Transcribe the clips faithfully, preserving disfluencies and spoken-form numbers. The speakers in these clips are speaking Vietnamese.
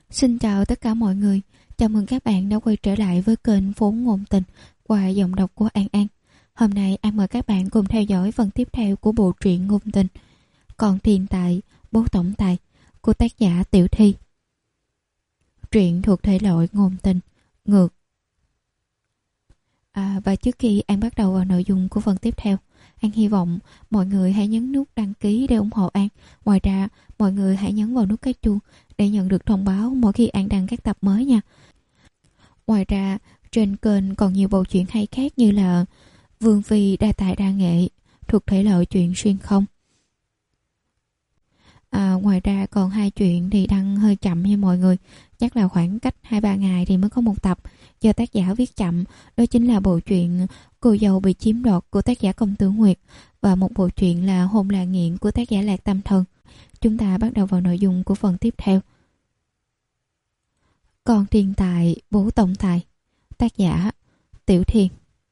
Xin chào tất cả mọi người, chào mừng các bạn đã quay trở lại với kênh Vốn Ngôn Tình qua giọng đọc của An An. Hôm nay An mời các bạn cùng theo dõi phần tiếp theo của bộ truyện ngôn tình Còn Thiên Tài, Bố Tổng Tài của tác giả Tiểu Thi. Truyện thuộc thể loại ngôn tình, ngược. À, và trước khi An bắt đầu vào nội dung của phần tiếp theo, An hy vọng mọi người hãy nhấn nút đăng ký để ủng hộ An. Ngoài ra, mọi người hãy nhấn vào nút cái chuông để nhận được thông báo mỗi khi An đăng các tập mới nha. Ngoài ra, trên kênh còn nhiều bộ truyện hay khác như là Vương Phi đa tài đa nghệ thuộc thể loại truyện xuyên không. À, ngoài ra còn hai chuyện thì đăng hơi chậm nha mọi người, chắc là khoảng cách hai ba ngày thì mới có một tập do tác giả viết chậm. Đó chính là bộ truyện Cô Dâu Bị Chiếm Đoạt của tác giả Công Tử Nguyệt và một bộ truyện là Hôn Là Nghiện của tác giả Lạc Tâm Thần. Chúng ta bắt đầu vào nội dung của phần tiếp theo. Còn Thiên Tài, Bố Tổng Tài, tác giả Tiểu Thiên.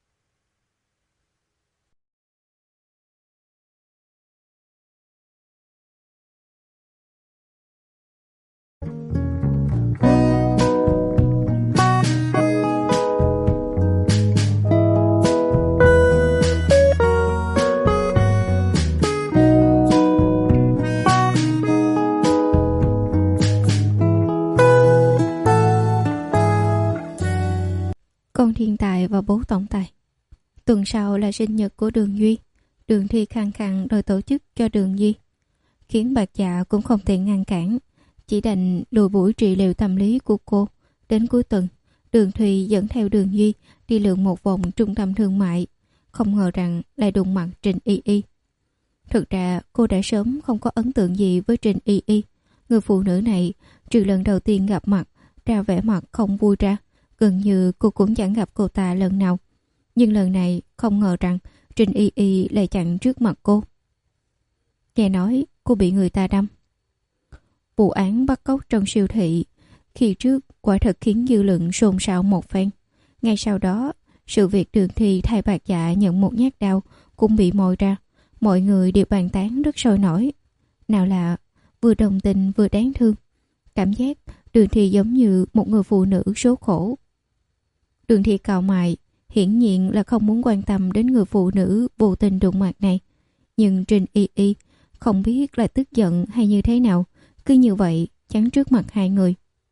Con Thiên Tài và Bố Tổng Tài. Tuần sau là sinh nhật của Đường Duy. Đường Thi khăng khăng đòi tổ chức cho Đường Duy, khiến Bạc Dạ cũng không tiện ngăn cản, chỉ đành lùi buổi trị liệu tâm lý của cô. Đến cuối tuần, Đường Thùy dẫn theo Đường Duy đi lượn một vòng trung tâm thương mại, không ngờ rằng lại đụng mặt Trình Y Y. Thực ra cô đã sớm không có ấn tượng gì với Trình Y Y. Người phụ nữ này trừ lần đầu tiên gặp mặt ra vẻ mặt không vui ra, gần như cô cũng chẳng gặp cô ta lần nào. Nhưng lần này không ngờ rằng Trình Y Y lại chặn trước mặt cô. Nghe nói cô bị người ta đâm. Vụ án bắt cóc trong siêu thị khi trước quả thật khiến dư luận xôn xao một phen. Ngay sau đó, sự việc Đường Thi thay Bạc Dạ nhận một nhát đau cũng bị moi ra. Mọi người đều bàn tán rất sôi nổi. Nào là vừa đồng tình vừa đáng thương. Cảm giác Đường Thi giống như một người phụ nữ số khổ. Đường Thi cau mày, hiển nhiên là không muốn quan tâm đến người phụ nữ vô tình đụng mặt này. Nhưng Trình Y Y không biết là tức giận hay như thế nào, cứ như vậy chắn trước mặt hai người.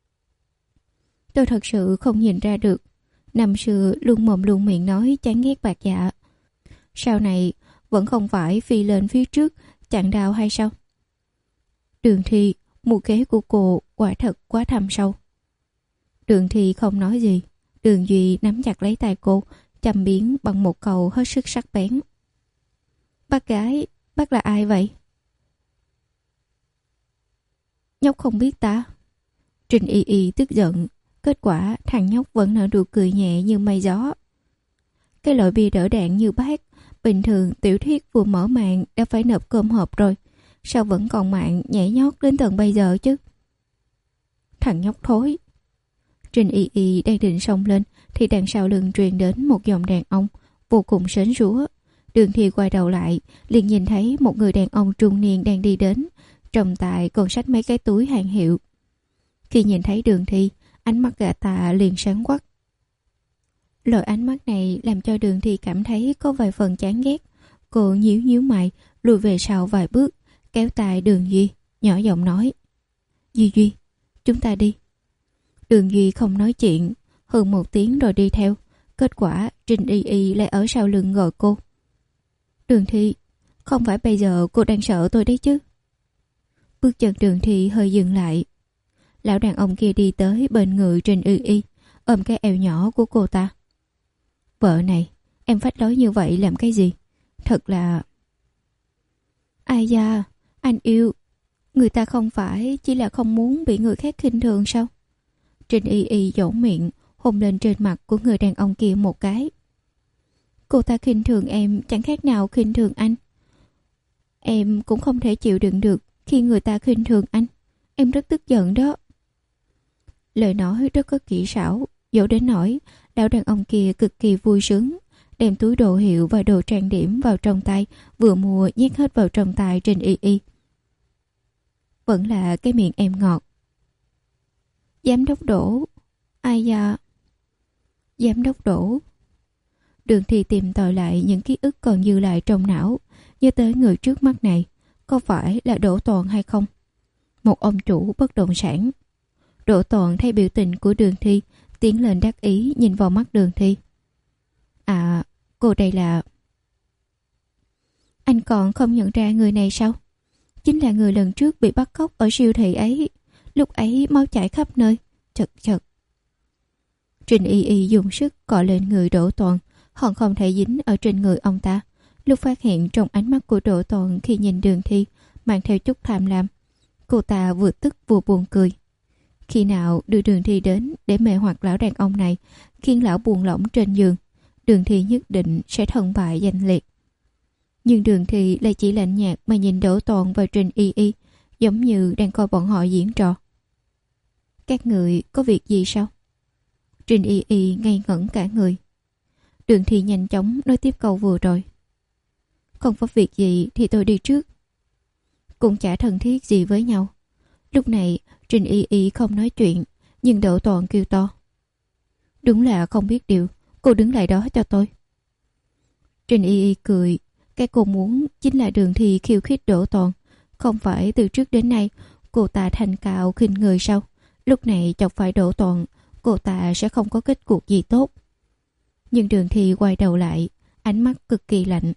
Tôi thật sự không nhìn ra được, năm xưa luôn mồm luôn miệng nói chán ghét Bạc Dạ, sau này vẫn không phải phi lên phía trước chặn đao hay sao? Đường Thi, mưu kế của cô quả thật quá thâm sâu. Đường Thi không nói gì. Đường Duy nắm chặt lấy tay cô, châm biếm bằng một câu hết sức sắc bén. Bác gái, bác là ai vậy? Nhóc không biết ta. Trình Y Y tức giận. Kết quả thằng nhóc vẫn nở nụ cười nhẹ như mây gió. Cái loại bia đỡ đạn như bác, bình thường tiểu thuyết vừa mở màn đã phải nộp cơm hộp rồi, sao vẫn còn mạng nhảy nhót đến tận bây giờ chứ? Thằng nhóc thối. Trình Y Y đang định xông lên thì đằng sau lưng truyền đến một giọng đàn ông vô cùng sến súa. Đường Thi quay đầu lại, liền nhìn thấy một người đàn ông trung niên đang đi đến, trong tay còn xách mấy cái túi hàng hiệu. Khi nhìn thấy Đường Thi, ánh mắt gã ta liền sáng quắc. Loại ánh mắt này làm cho Đường Thi cảm thấy có vài phần chán ghét. Cô nhíu nhíu mày, lùi về sau vài bước, kéo tay Đường Duy, nhỏ giọng nói: Duy Duy, chúng ta đi. Đường Duy không nói chuyện, hơn một tiếng rồi đi theo. Kết quả Trình Y Y lại ở sau lưng gọi cô. Đường Thi, không phải bây giờ cô đang sợ tôi đấy chứ? Bước chân Đường Thi hơi dừng lại. Lão đàn ông kia đi tới bên người Trình Y Y, ôm cái eo nhỏ của cô ta. Vợ này, em phách lối như vậy làm cái gì? Thật là... Ai da, anh yêu. Người ta không phải chỉ là không muốn bị người khác khinh thường sao? Trình Y Y dỗ miệng, hôn lên trên mặt của người đàn ông kia một cái. Cô ta khinh thường em chẳng khác nào khinh thường anh. Em cũng không thể chịu đựng được khi người ta khinh thường anh. Em rất tức giận đó. Lời nói rất có kỹ xảo, dỗ đến nỗi lão đàn ông kia cực kỳ vui sướng, đem túi đồ hiệu và đồ trang điểm vào trong tay, vừa mua nhét hết vào trong tay Trình Y Y. Vẫn là cái miệng em ngọt. Giám đốc Đỗ. Ai da? Giám đốc Đỗ. Đường Thi tìm tòi lại những ký ức còn dư lại trong não, nhớ tới người trước mắt này, có phải là Đỗ Toàn hay không? Một ông chủ bất động sản. Đỗ Toàn thấy biểu tình của Đường Thi, tiến lên đắc ý nhìn vào mắt Đường Thi. À, cô đây là... Anh còn không nhận ra người này sao? Chính là người lần trước bị bắt cóc ở siêu thị ấy. Lúc ấy máu chảy khắp nơi. Chật chật. Trình Y Y dùng sức cọ lên người Đỗ Toàn, hòn không thể dính ở trên người ông ta. Lúc phát hiện trong ánh mắt của Đỗ Toàn khi nhìn Đường Thi mang theo chút tham lam, cô ta vừa tức vừa buồn cười. Khi nào đưa Đường Thi đến để mê hoặc lão đàn ông này, khiến lão buồn lỏng trên giường, Đường Thi nhất định sẽ thân bại danh liệt. Nhưng Đường Thi lại chỉ lạnh nhạt mà nhìn Đỗ Toàn và Trình Y Y, giống như đang coi bọn họ diễn trò. Các người có việc gì sao? Trình Y Y ngây ngẩn cả người. Đường Thi nhanh chóng nói tiếp câu vừa rồi. Không có việc gì thì tôi đi trước. Cũng chả thân thiết gì với nhau. Lúc này Trình Y Y không nói chuyện, nhưng Đỗ Toàn kêu to. Đúng là không biết điều, cô đứng lại đó cho tôi. Trình Y Y cười. Cái cô muốn chính là Đường Thi khiêu khích Đỗ Toàn. Không phải từ trước đến nay cô ta thành cao khinh người sao? Lúc này chọc phải Đỗ Toàn, cô ta sẽ không có kết cuộc gì tốt. Nhưng Đường Thi quay đầu lại, ánh mắt cực kỳ lạnh.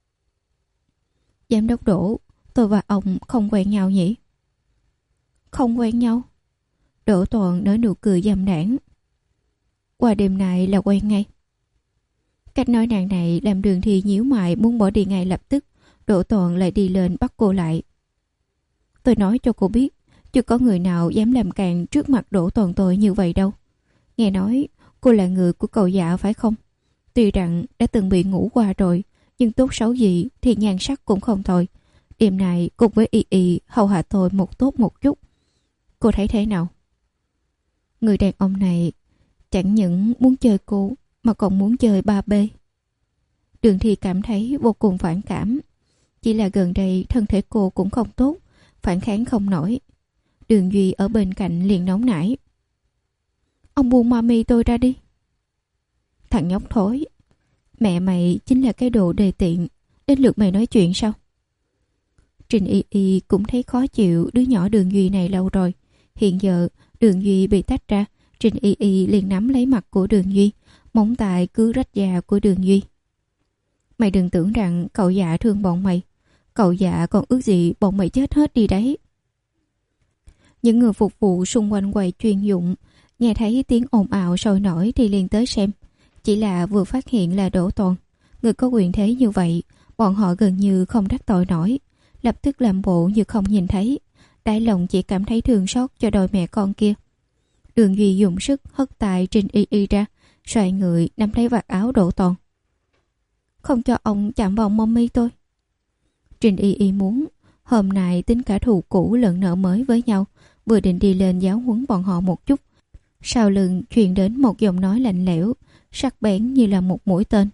Giám đốc Đỗ, tôi và ông không quen nhau nhỉ? Không quen nhau? Đỗ Toàn nở nụ cười dâm đãng. Qua đêm nay là quen ngay. Cách nói nàng này làm Đường Thi nhíu mày muốn bỏ đi ngay lập tức. Đỗ Toàn lại đi lên bắt cô lại. Tôi nói cho cô biết, chưa có người nào dám làm càn trước mặt Đỗ Toàn tôi như vậy đâu. Nghe nói cô là người của cậu Dạ phải không? Tuy rằng đã từng bị ngủ qua rồi, nhưng tốt xấu gì thì nhan sắc cũng không tồi. Đêm nay cùng với Y Y hầu hạ tôi một tốt một chút. Cô thấy thế nào? Người đàn ông này chẳng những muốn chơi cô mà còn muốn chơi ba B. Đường Thi cảm thấy vô cùng phản cảm. Chỉ là gần đây thân thể cô cũng không tốt, phản kháng không nổi. Đường Duy ở bên cạnh liền nóng nảy. Ông buông mami tôi ra đi. Thằng nhóc thối, mẹ mày chính là cái đồ đề tiện, đến lượt mày nói chuyện sao? Trình Y Y cũng thấy khó chịu đứa nhỏ Đường Duy này lâu rồi. Hiện giờ Đường Duy bị tách ra, Trình Y Y liền nắm lấy mặt của Đường Duy, móng tay cứ rách da của Đường Duy. Mày đừng tưởng rằng cậu Dạ thương bọn mày. Cậu Dạ còn ước gì bọn mày chết hết đi đấy. Những người phục vụ xung quanh quầy chuyên dụng nghe thấy tiếng ồn ào sôi nổi thì liền tới xem. Chỉ là vừa phát hiện là Đỗ Toàn, người có quyền thế như vậy, bọn họ gần như không đắc tội nổi, lập tức làm bộ như không nhìn thấy. Đáy lòng chỉ cảm thấy thương xót cho đôi mẹ con kia. Đường Duy dùng sức hất tay Trình Y Y ra, xoay người nắm lấy vạt áo Đỗ Toàn. Không cho ông chạm vào mommy tôi. Trình Y Y muốn hôm nay tính cả thù cũ lẫn nợ mới với nhau, vừa định đi lên giáo huấn bọn họ một chút, sau lưng truyền đến một giọng nói lạnh lẽo, sắc bén như là một mũi tên.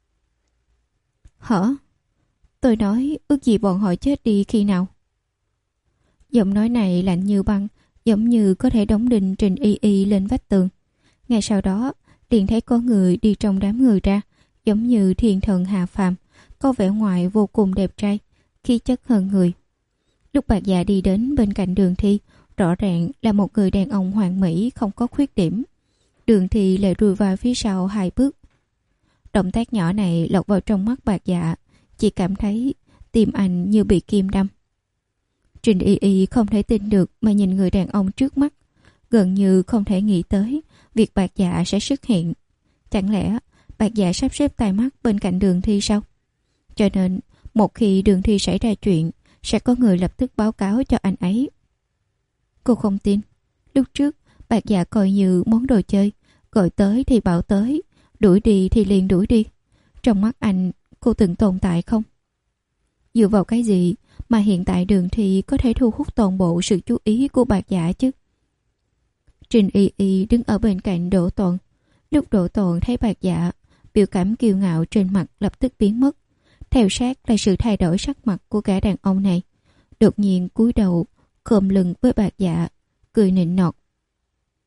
Hả? Tôi nói ước gì bọn họ chết đi khi nào? Giọng nói này lạnh như băng, giống như có thể đóng đinh Trình Y Y lên vách tường. Ngay sau đó liền thấy có người đi trong đám người ra, giống như thiên thần hạ phàm, có vẻ ngoài vô cùng đẹp trai, khí chất hơn người. Lúc Bạc Dạ đi đến bên cạnh Đường Thi, rõ ràng là một người đàn ông hoàn mỹ không có khuyết điểm. Đường Thi lại lùi vào phía sau hai bước. Động tác nhỏ này lọt vào trong mắt Bạc Dạ, chỉ cảm thấy tim anh như bị kim đâm. Trình Y Y không thể tin được mà nhìn người đàn ông trước mắt, gần như không thể nghĩ tới việc Bạc Dạ sẽ xuất hiện. Chẳng lẽ Bạc Dạ sắp xếp tai mắt bên cạnh Đường Thi sao? Cho nên một khi Đường Thi xảy ra chuyện, sẽ có người lập tức báo cáo cho anh ấy. Cô không tin. Lúc trước Bạc Dạ coi như món đồ chơi, gọi tới thì bảo tới, đuổi đi thì liền đuổi đi. Trong mắt anh, cô từng tồn tại không? Dựa vào cái gì mà hiện tại Đường Thi có thể thu hút toàn bộ sự chú ý của Bạc Dạ chứ? Trình Y Y đứng ở bên cạnh Đỗ Toàn. Lúc Đỗ Toàn thấy Bạc Dạ, biểu cảm kiêu ngạo trên mặt lập tức biến mất. Theo sát là sự thay đổi sắc mặt của cả đàn ông này. Đột nhiên cúi đầu, khom lưng với Bạc Dạ, cười nịnh nọt.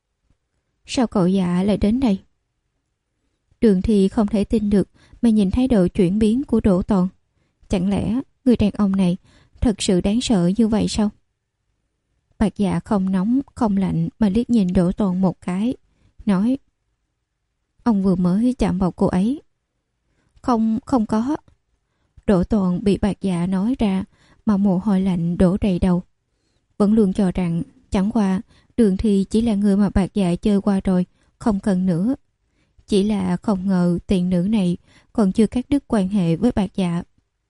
Sao cậu Dạ lại đến đây? Đường Thi không thể tin được mà nhìn thái độ chuyển biến của Đỗ Toàn. Chẳng lẽ người đàn ông này thật sự đáng sợ như vậy sao? Bạc Dạ không nóng không lạnh mà liếc nhìn Đỗ Toàn một cái, nói: Ông vừa mới chạm vào cô ấy. Không, không có. Đỗ Toàn bị Bạc Dạ nói ra mà mồ hôi lạnh đổ đầy đầu. Vẫn luôn cho rằng chẳng qua Đường Thi chỉ là người mà Bạc Dạ chơi qua rồi, không cần nữa. Chỉ là không ngờ tiện nữ này còn chưa cắt đứt quan hệ với Bạc Dạ.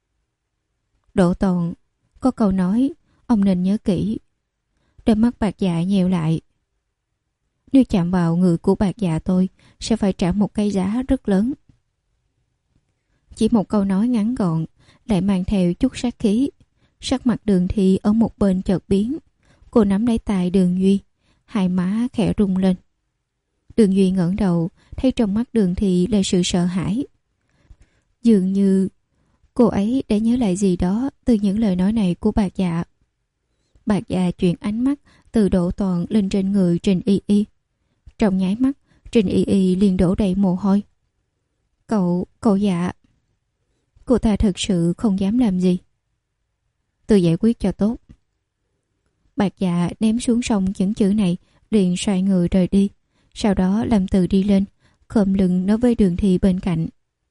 Đỗ Toàn, có câu nói ông nên nhớ kỹ. Đôi mắt Bạc Dạ nheo lại. Nếu chạm vào người của Bạc Dạ tôi sẽ phải trả một cái giá rất lớn. Chỉ một câu nói ngắn gọn lại mang theo chút sát khí. Sắc mặt Đường Thi ở một bên chợt biến. Cô nắm lấy tay Đường Duy, hai má khẽ rung lên. Đường Duy ngẩng đầu, thấy trong mắt Đường Thi là sự sợ hãi. Dường như cô ấy đã nhớ lại gì đó từ những lời nói này của Bạc Dạ. Bạc Dạ chuyển ánh mắt từ Đỗ Toàn lên trên người Trình Y Y. Trong nháy mắt, Trình Y Y liền đổ đầy mồ hôi. Cậu, cậu Dạ. Cô ta thật sự không dám làm gì. Tôi giải quyết cho tốt. Bạc Dạ ném xuống sông những chữ này, liền xoay người rời đi. Sau đó Lâm Từ đi lên, khom lưng nói với Đường Thi bên cạnh.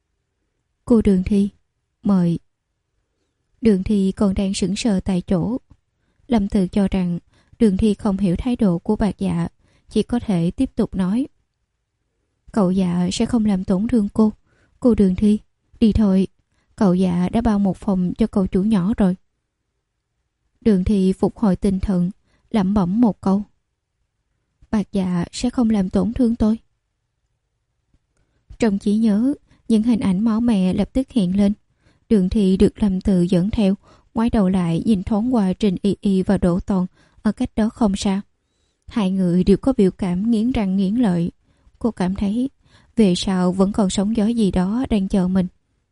Cô Đường Thi, mời. Đường Thi còn đang sững sờ tại chỗ. Lâm Từ cho rằng Đường Thi không hiểu thái độ của Bạc Dạ, chỉ có thể tiếp tục nói. Cậu Dạ sẽ không làm tổn thương cô. Cô Đường Thi, đi thôi. Cậu Dạ đã bao một phòng cho cậu chủ nhỏ rồi. Đường Thi phục hồi tinh thần, lẩm bẩm một câu. Bạc Dạ sẽ không làm tổn thương tôi. Trong trí nhớ, những hình ảnh máu me lập tức hiện lên. Đường Thi được Lâm Từ dẫn theo, ngoái đầu lại nhìn thoáng qua Trình Y Y và Đỗ Toàn ở cách đó không xa. Hai người đều có biểu cảm nghiến răng nghiến lợi. Cô cảm thấy về sau vẫn còn sóng gió gì đó đang chờ mình.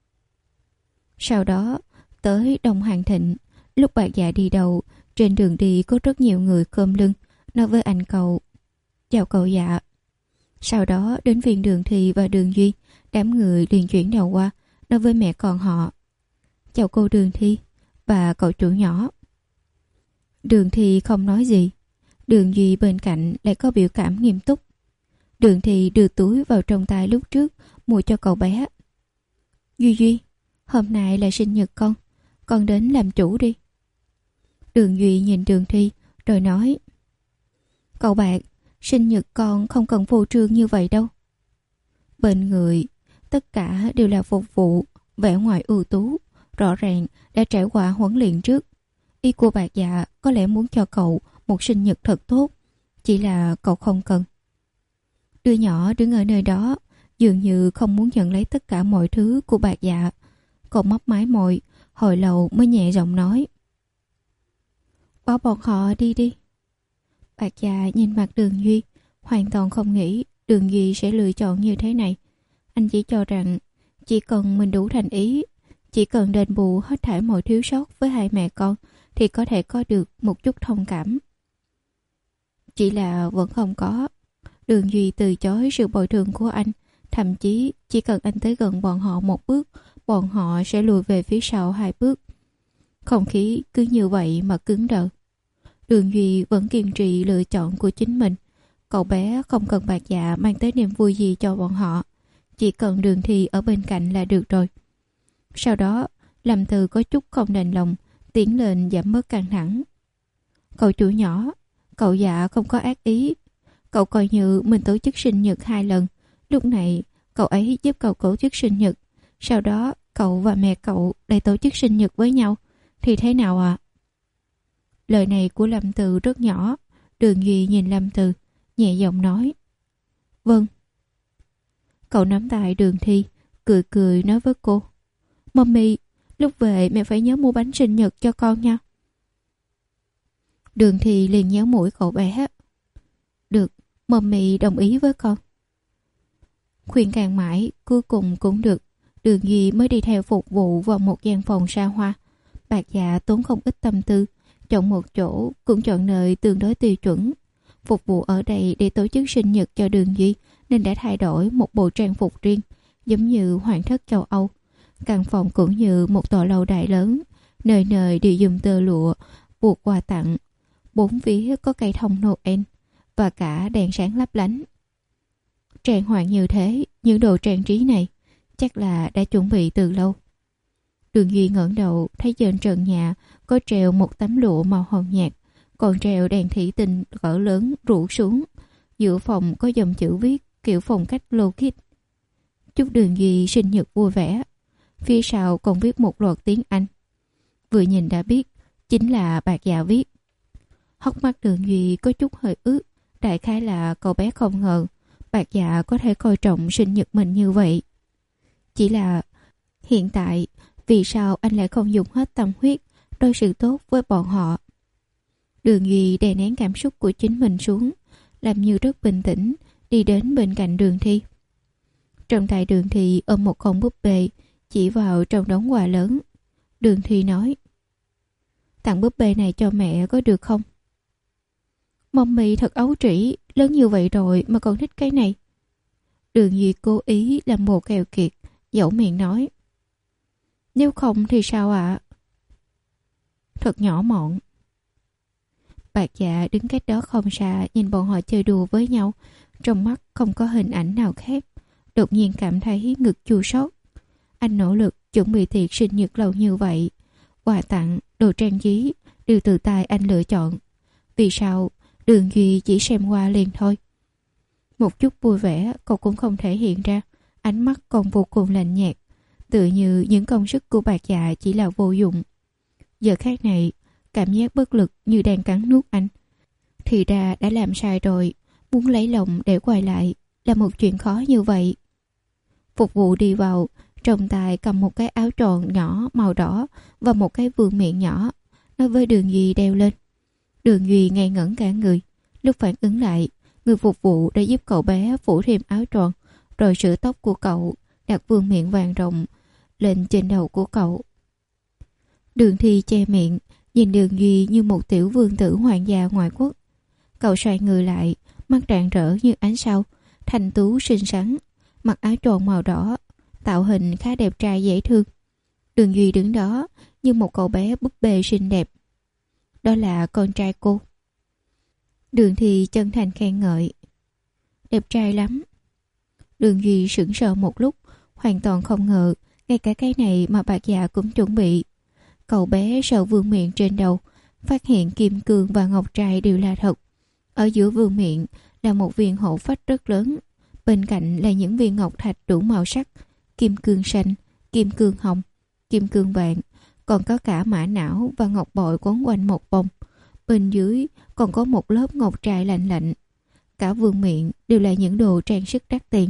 Sau đó tới Đông Hàng Thịnh. Lúc Bạc Dạ đi đầu, trên đường đi có rất nhiều người khom lưng nói với anh cậu: Chào cậu Dạ. Sau đó đến viên Đường Thi và Đường Duy, đám người liền chuyển đầu qua nói với mẹ con họ: Chào cô Đường Thi và cậu chủ nhỏ. Đường Thi không nói gì. Đường Duy bên cạnh lại có biểu cảm nghiêm túc. Đường Thi đưa túi vào trong tay lúc trước mua cho cậu bé. Duy Duy, hôm nay là sinh nhật con, con đến làm chủ đi. Đường Duy nhìn Đường Thi rồi nói: Cậu Bạc, sinh nhật con không cần phô trương như vậy đâu. Bên người tất cả đều là phục vụ, vẻ ngoài ưu tú, rõ ràng đã trải qua huấn luyện trước. Ý của Bạc Dạ có lẽ muốn cho cậu một sinh nhật thật tốt, chỉ là cậu không cần. Đứa nhỏ đứng ở nơi đó dường như không muốn nhận lấy tất cả mọi thứ của Bạc Dạ. Cậu mấp máy môi, hồi lâu mới nhẹ giọng nói: Bỏ bọn họ đi đi. Bạc Dạ nhìn mặt Đường Duy, hoàn toàn không nghĩ Đường Duy sẽ lựa chọn như thế này. Anh chỉ cho rằng chỉ cần mình đủ thành ý, chỉ cần đền bù hết thảy mọi thiếu sót với hai mẹ con thì có thể có được một chút thông cảm. Chỉ là vẫn không có. Đường Duy từ chối sự bồi thường của anh, thậm chí chỉ cần anh tới gần bọn họ một bước, bọn họ sẽ lùi về phía sau hai bước. Không khí cứ như vậy mà cứng đờ. Đường Duy vẫn kiên trì lựa chọn của chính mình. Cậu bé không cần Bạc Dạ mang tới niềm vui gì cho bọn họ, chỉ cần Đường Thi ở bên cạnh là được rồi. Sau đó Lâm Từ có chút không đành lòng, tiến lên giảm bớt căng thẳng. Cậu chủ nhỏ, cậu Dạ không có ác ý. Cậu coi như mình tổ chức sinh nhật hai lần. Lúc này cậu ấy giúp cậu tổ chức sinh nhật, sau đó cậu và mẹ cậu lại tổ chức sinh nhật với nhau, thì thế nào ạ? À? Lời này của Lâm Từ rất nhỏ. Đường Duy nhìn Lâm Từ, nhẹ giọng nói: Vâng. Cậu nắm tay Đường Thi, cười cười nói với cô: Mommy, lúc về mẹ phải nhớ mua bánh sinh nhật cho con nha. Đường Thi liền nhéo mũi cậu bé. Được, Mommy đồng ý với con. Khuyên can mãi, cuối cùng cũng được. Đường Duy mới đi theo phục vụ vào một gian phòng xa hoa. Bạc Dạ tốn không ít tâm tư, chọn một chỗ cũng chọn nơi tương đối tiêu chuẩn. Phục vụ ở đây để tổ chức sinh nhật cho Đường Duy nên đã thay đổi một bộ trang phục riêng, giống như hoàng thất châu Âu. Căn phòng cũng như một tòa lâu đài lớn, nơi nơi đều dùng tơ lụa buộc quà tặng. Bốn phía có cây thông Noel và cả đèn sáng lấp lánh. Trang hoàng như thế, những đồ trang trí này chắc là đã chuẩn bị từ lâu. Đường Duy ngẩng đầu thấy trên trần nhà có treo một tấm lụa màu hồng nhạt, còn treo đèn thủy tinh cỡ lớn rủ xuống. Giữa phòng có dòng chữ viết kiểu phong cách logic: chúc Đường Duy sinh nhật vui vẻ. Phía sau còn viết một loạt tiếng Anh. Vừa nhìn đã biết chính là Bạc Dạ viết. Hốc mắt Đường Duy có chút hơi ướt, đại khái là cậu bé không ngờ Bạc Dạ có thể coi trọng sinh nhật mình như vậy. Chỉ là hiện tại vì sao anh lại không dùng hết tâm huyết đối xử tốt với bọn họ? Đường Duy đè nén cảm xúc của chính mình xuống, làm như rất bình tĩnh đi đến bên cạnh Đường Thi. Trong tay Đường Thi ôm một con búp bê, chỉ vào trong đống quà lớn. Đường Thi nói: tặng búp bê này cho mẹ có được không? Mommy thật ấu trĩ, lớn như vậy rồi mà còn thích cái này. Đường Duy cố ý làm bộ keo kiệt, dẫu miệng nói: nếu không thì sao ạ? À? Thật nhỏ mọn. Bạc Dạ đứng cách đó không xa nhìn bọn họ chơi đùa với nhau, trong mắt không có hình ảnh nào khác. Đột nhiên cảm thấy ngực chua xót. Anh nỗ lực chuẩn bị tiệc sinh nhật lâu như vậy, quà tặng, đồ trang trí đều từ tay anh lựa chọn. Vì sao Đường Duy chỉ xem qua liền thôi? Một chút vui vẻ cậu cũng không thể hiện ra, ánh mắt còn vô cùng lạnh nhạt, tựa như những công sức của Bạc Dạ chỉ là vô dụng. Giờ khác này, cảm giác bất lực như đang cắn nuốt anh. Thì ra đã làm sai rồi, muốn lấy lòng để quay lại là một chuyện khó như vậy. Phục vụ đi vào, trong tay cầm một cái áo tròn nhỏ màu đỏ và một cái vương miện nhỏ, nói với Đường Duy đeo lên. Đường Duy ngây ngẩn cả người. Lúc phản ứng lại, người phục vụ đã giúp cậu bé phủ thêm áo tròn, rồi sửa tóc của cậu, đặt vương miện vàng rồng lên trên đầu của cậu. Đường Thi che miệng, nhìn Đường Duy như một tiểu vương tử hoàng gia ngoại quốc. Cậu xoay người lại, mắt rạng rỡ như ánh sao, thanh tú xinh xắn, mặc áo tròn màu đỏ, tạo hình khá đẹp trai dễ thương. Đường Duy đứng đó như một cậu bé búp bê xinh đẹp. Đó là con trai cô. Đường Thi chân thành khen ngợi: đẹp trai lắm. Đường Duy sững sờ một lúc, hoàn toàn không ngờ ngay cả cái này mà Bạc Dạ cũng chuẩn bị. Cậu bé sờ vương miện trên đầu, phát hiện kim cương và ngọc trai đều là thật. Ở giữa vương miện là một viên hổ phách rất lớn, bên cạnh là những viên ngọc thạch đủ màu sắc: kim cương xanh, kim cương hồng, kim cương vàng, còn có cả mã não và ngọc bội quấn quanh một vòng. Bên dưới còn có một lớp ngọc trai lạnh lạnh. Cả vương miện đều là những đồ trang sức đắt tiền.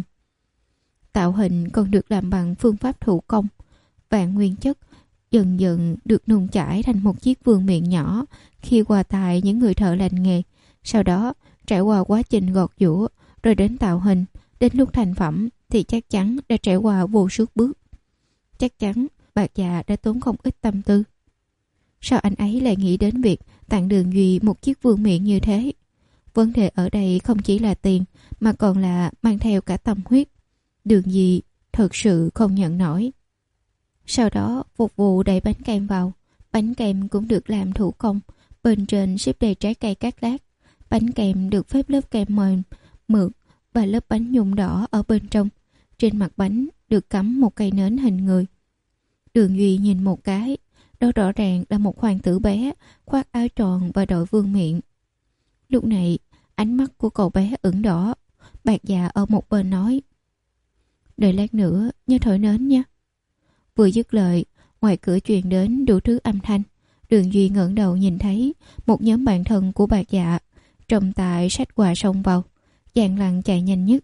Tạo hình còn được làm bằng phương pháp thủ công. Vàng nguyên chất dần dần được nung chảy thành một chiếc vương miện nhỏ khi qua tay những người thợ lành nghề. Sau đó trải qua quá trình gọt giũa, rồi đến tạo hình. Đến lúc thành phẩm thì chắc chắn đã trải qua vô số bước. Chắc chắn Bạc Dạ đã tốn không ít tâm tư. Sao anh ấy lại nghĩ đến việc tặng Đường Duy một chiếc vương miện như thế? Vấn đề ở đây không chỉ là tiền, mà còn là mang theo cả tâm huyết. Đường Duy thật sự không nhận nổi. Sau đó phục vụ đẩy bánh kem vào. Bánh kem cũng được làm thủ công, bên trên xếp đầy trái cây cắt lát. Bánh kem được phết lớp kem mềm, mượt và lớp bánh nhung đỏ ở bên trong. Trên mặt bánh được cắm một cây nến hình người. Đường Duy nhìn một cái, đó rõ ràng là một hoàng tử bé khoác áo tròn và đội vương miện. Lúc này ánh mắt của cậu bé ửng đỏ. Bạc Dạ ở một bên nói: đợi lát nữa nhớ thổi nến nha. Vừa dứt lời, ngoài cửa truyền đến đủ thứ âm thanh. Đường Duy ngẩng đầu nhìn thấy một nhóm bạn thân của Bạc Dạ trong tay sách quà xông vào. Giang Lăng chạy nhanh nhất.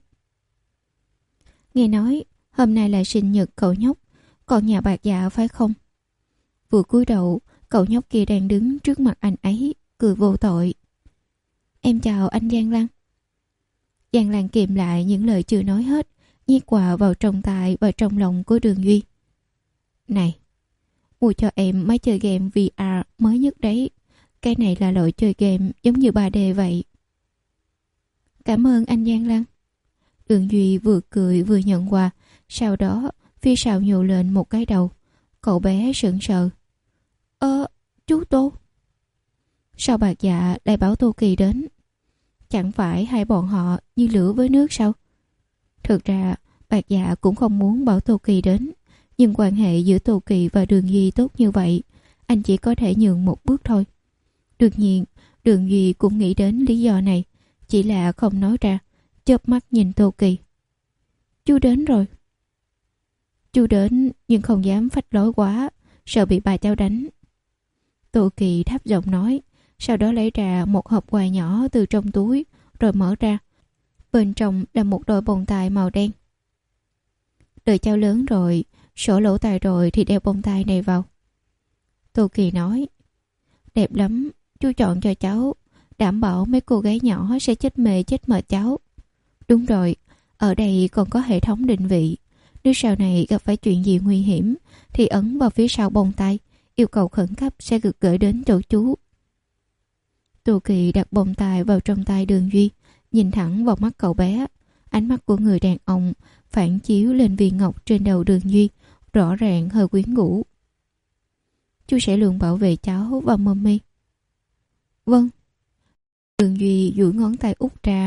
Nghe nói hôm nay là sinh nhật cậu nhóc, còn nhà Bạc Dạ phải không? Vừa cúi đầu, cậu nhóc kia đang đứng trước mặt anh ấy, cười vô tội. Em chào anh Giang Lăng. Giang Lăng kìm lại những lời chưa nói hết, nhét quà vào trong tay và trong lòng của Đường Duy. Này, mua cho em máy chơi game vê rờ mới nhất đấy. Cái này là loại chơi game giống như ba D vậy. Cảm ơn anh Giang Lăng. Đường Duy vừa cười vừa nhận quà. Sau đó phía sau nhô lên một cái đầu. Cậu bé sững sờ. Ơ, chú Tô. Sao Bạc Dạ lại bảo Tô Kỳ đến? Chẳng phải hai bọn họ như lửa với nước sao? Thực ra Bạc Dạ cũng không muốn bảo Tô Kỳ đến. Nhưng quan hệ giữa Tô Kỳ và Đường Duy tốt như vậy, anh chỉ có thể nhường một bước thôi. Đương nhiên Đường Duy cũng nghĩ đến lý do này, chỉ là không nói ra, chớp mắt nhìn Tô Kỳ. Chú đến rồi. Chú đến nhưng không dám phách lối quá, sợ bị bà cháu đánh. Tô Kỳ thấp giọng nói, sau đó lấy ra một hộp quà nhỏ từ trong túi, rồi mở ra. Bên trong là một đôi bông tai màu đen. Đợi cháu lớn rồi, sổ lỗ tai rồi thì đeo bông tai này vào. Tô Kỳ nói, đẹp lắm, chú chọn cho cháu, đảm bảo mấy cô gái nhỏ sẽ chết mê chết mệt cháu. Đúng rồi, ở đây còn có hệ thống định vị. Nếu sau này gặp phải chuyện gì nguy hiểm thì ấn vào phía sau bông tai, yêu cầu khẩn cấp sẽ được gửi đến chỗ chú. Tô Kỳ đặt bông tai vào trong tay Đường Duy, nhìn thẳng vào mắt cậu bé. Ánh mắt của người đàn ông phản chiếu lên viên ngọc trên đầu Đường Duy, rõ ràng hơi quyến rũ. Chú sẽ luôn bảo vệ cháu và Mummy. Vâng. Đường Duy duỗi ngón tay út ra.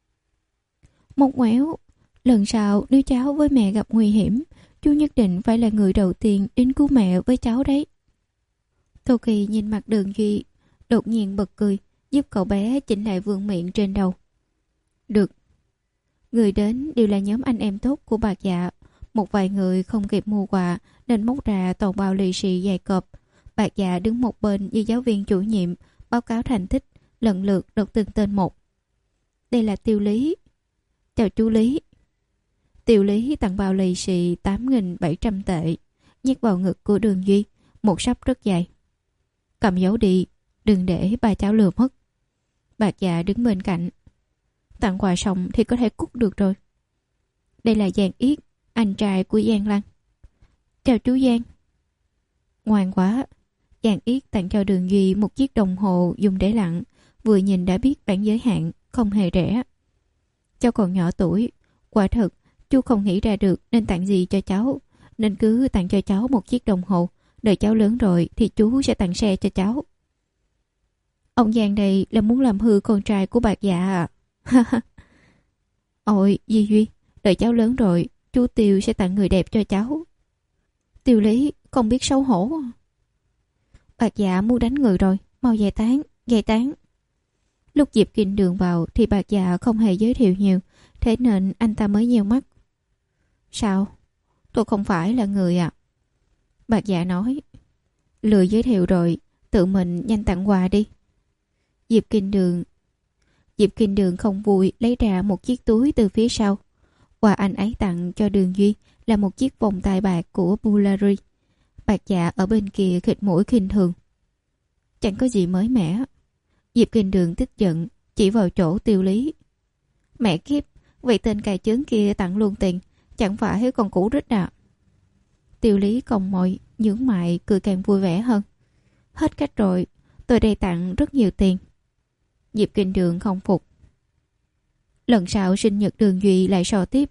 Một ngoéo, lần sau nếu cháu với mẹ gặp nguy hiểm, chú nhất định phải là người đầu tiên đến cứu mẹ với cháu đấy. Tô Kỳ nhìn mặt Đường Duy, đột nhiên bật cười, giúp cậu bé chỉnh lại vương miệng trên đầu. Được. Người đến đều là nhóm anh em tốt của Bạc Dạ. Một vài người không kịp mua quà nên móc ra toàn bao lì xì dày cộp. Bạc Dạ đứng một bên như giáo viên chủ nhiệm, báo cáo thành tích, lần lượt đọc từng tên một. Đây là Tiêu Lý. Chào chú Lý. Tiêu Lý tặng bao lì xì tám nghìn bảy trăm tệ, nhét vào ngực của Đường Duy, một sắp rất dài. Cầm giấu đi, đừng để bà cháu lừa mất. Bạc Dạ đứng bên cạnh. Tặng quà xong thì có thể cút được rồi. Đây là Giang Yết, anh trai của Giang Lăng. Chào chú Giang. Ngoan quá. Giang Yết tặng cho Đường Duy một chiếc đồng hồ dùng để lặn, vừa nhìn đã biết bản giới hạn, không hề rẻ. Cháu còn nhỏ tuổi, quả thật chú không nghĩ ra được nên tặng gì cho cháu, nên cứ tặng cho cháu một chiếc đồng hồ. Đợi cháu lớn rồi thì chú sẽ tặng xe cho cháu. Ông Giang đây là muốn làm hư con trai của Bạc Dạ à? Ôi Di Duy, đợi cháu lớn rồi chú Tiêu sẽ tặng người đẹp cho cháu. Tiêu Lý không biết xấu hổ. Bạc Dạ muốn đánh người rồi, mau giải tán, giải tán. Lúc Diệp Kinh Đường vào thì Bạc Dạ không hề giới thiệu nhiều, thế nên anh ta mới nheo mắt. Sao? Tôi không phải là người à? Bạc Dạ nói. Lười giới thiệu rồi, tự mình nhanh tặng quà đi. Diệp Kinh Đường Diệp Kinh Đường không vui lấy ra một chiếc túi từ phía sau. Quà anh ấy tặng cho Đường Duy là một chiếc vòng tai bạc của Bulgari. Bạc Dạ ở bên kia khịt mũi khinh thường. Chẳng có gì mới mẻ. Diệp Kinh Đường tức giận, chỉ vào chỗ Tiêu Lý. Mẹ kiếp, vậy tên cài chớn kia tặng luôn tiền, chẳng phải còn cũ rích à? Tiêu Lý còng môi, nhướng mày cười càng vui vẻ hơn. Hết cách rồi, tôi đây tặng rất nhiều tiền. Diệp Kinh Đường không phục. Lần sau sinh nhật Đường Duy lại so tiếp.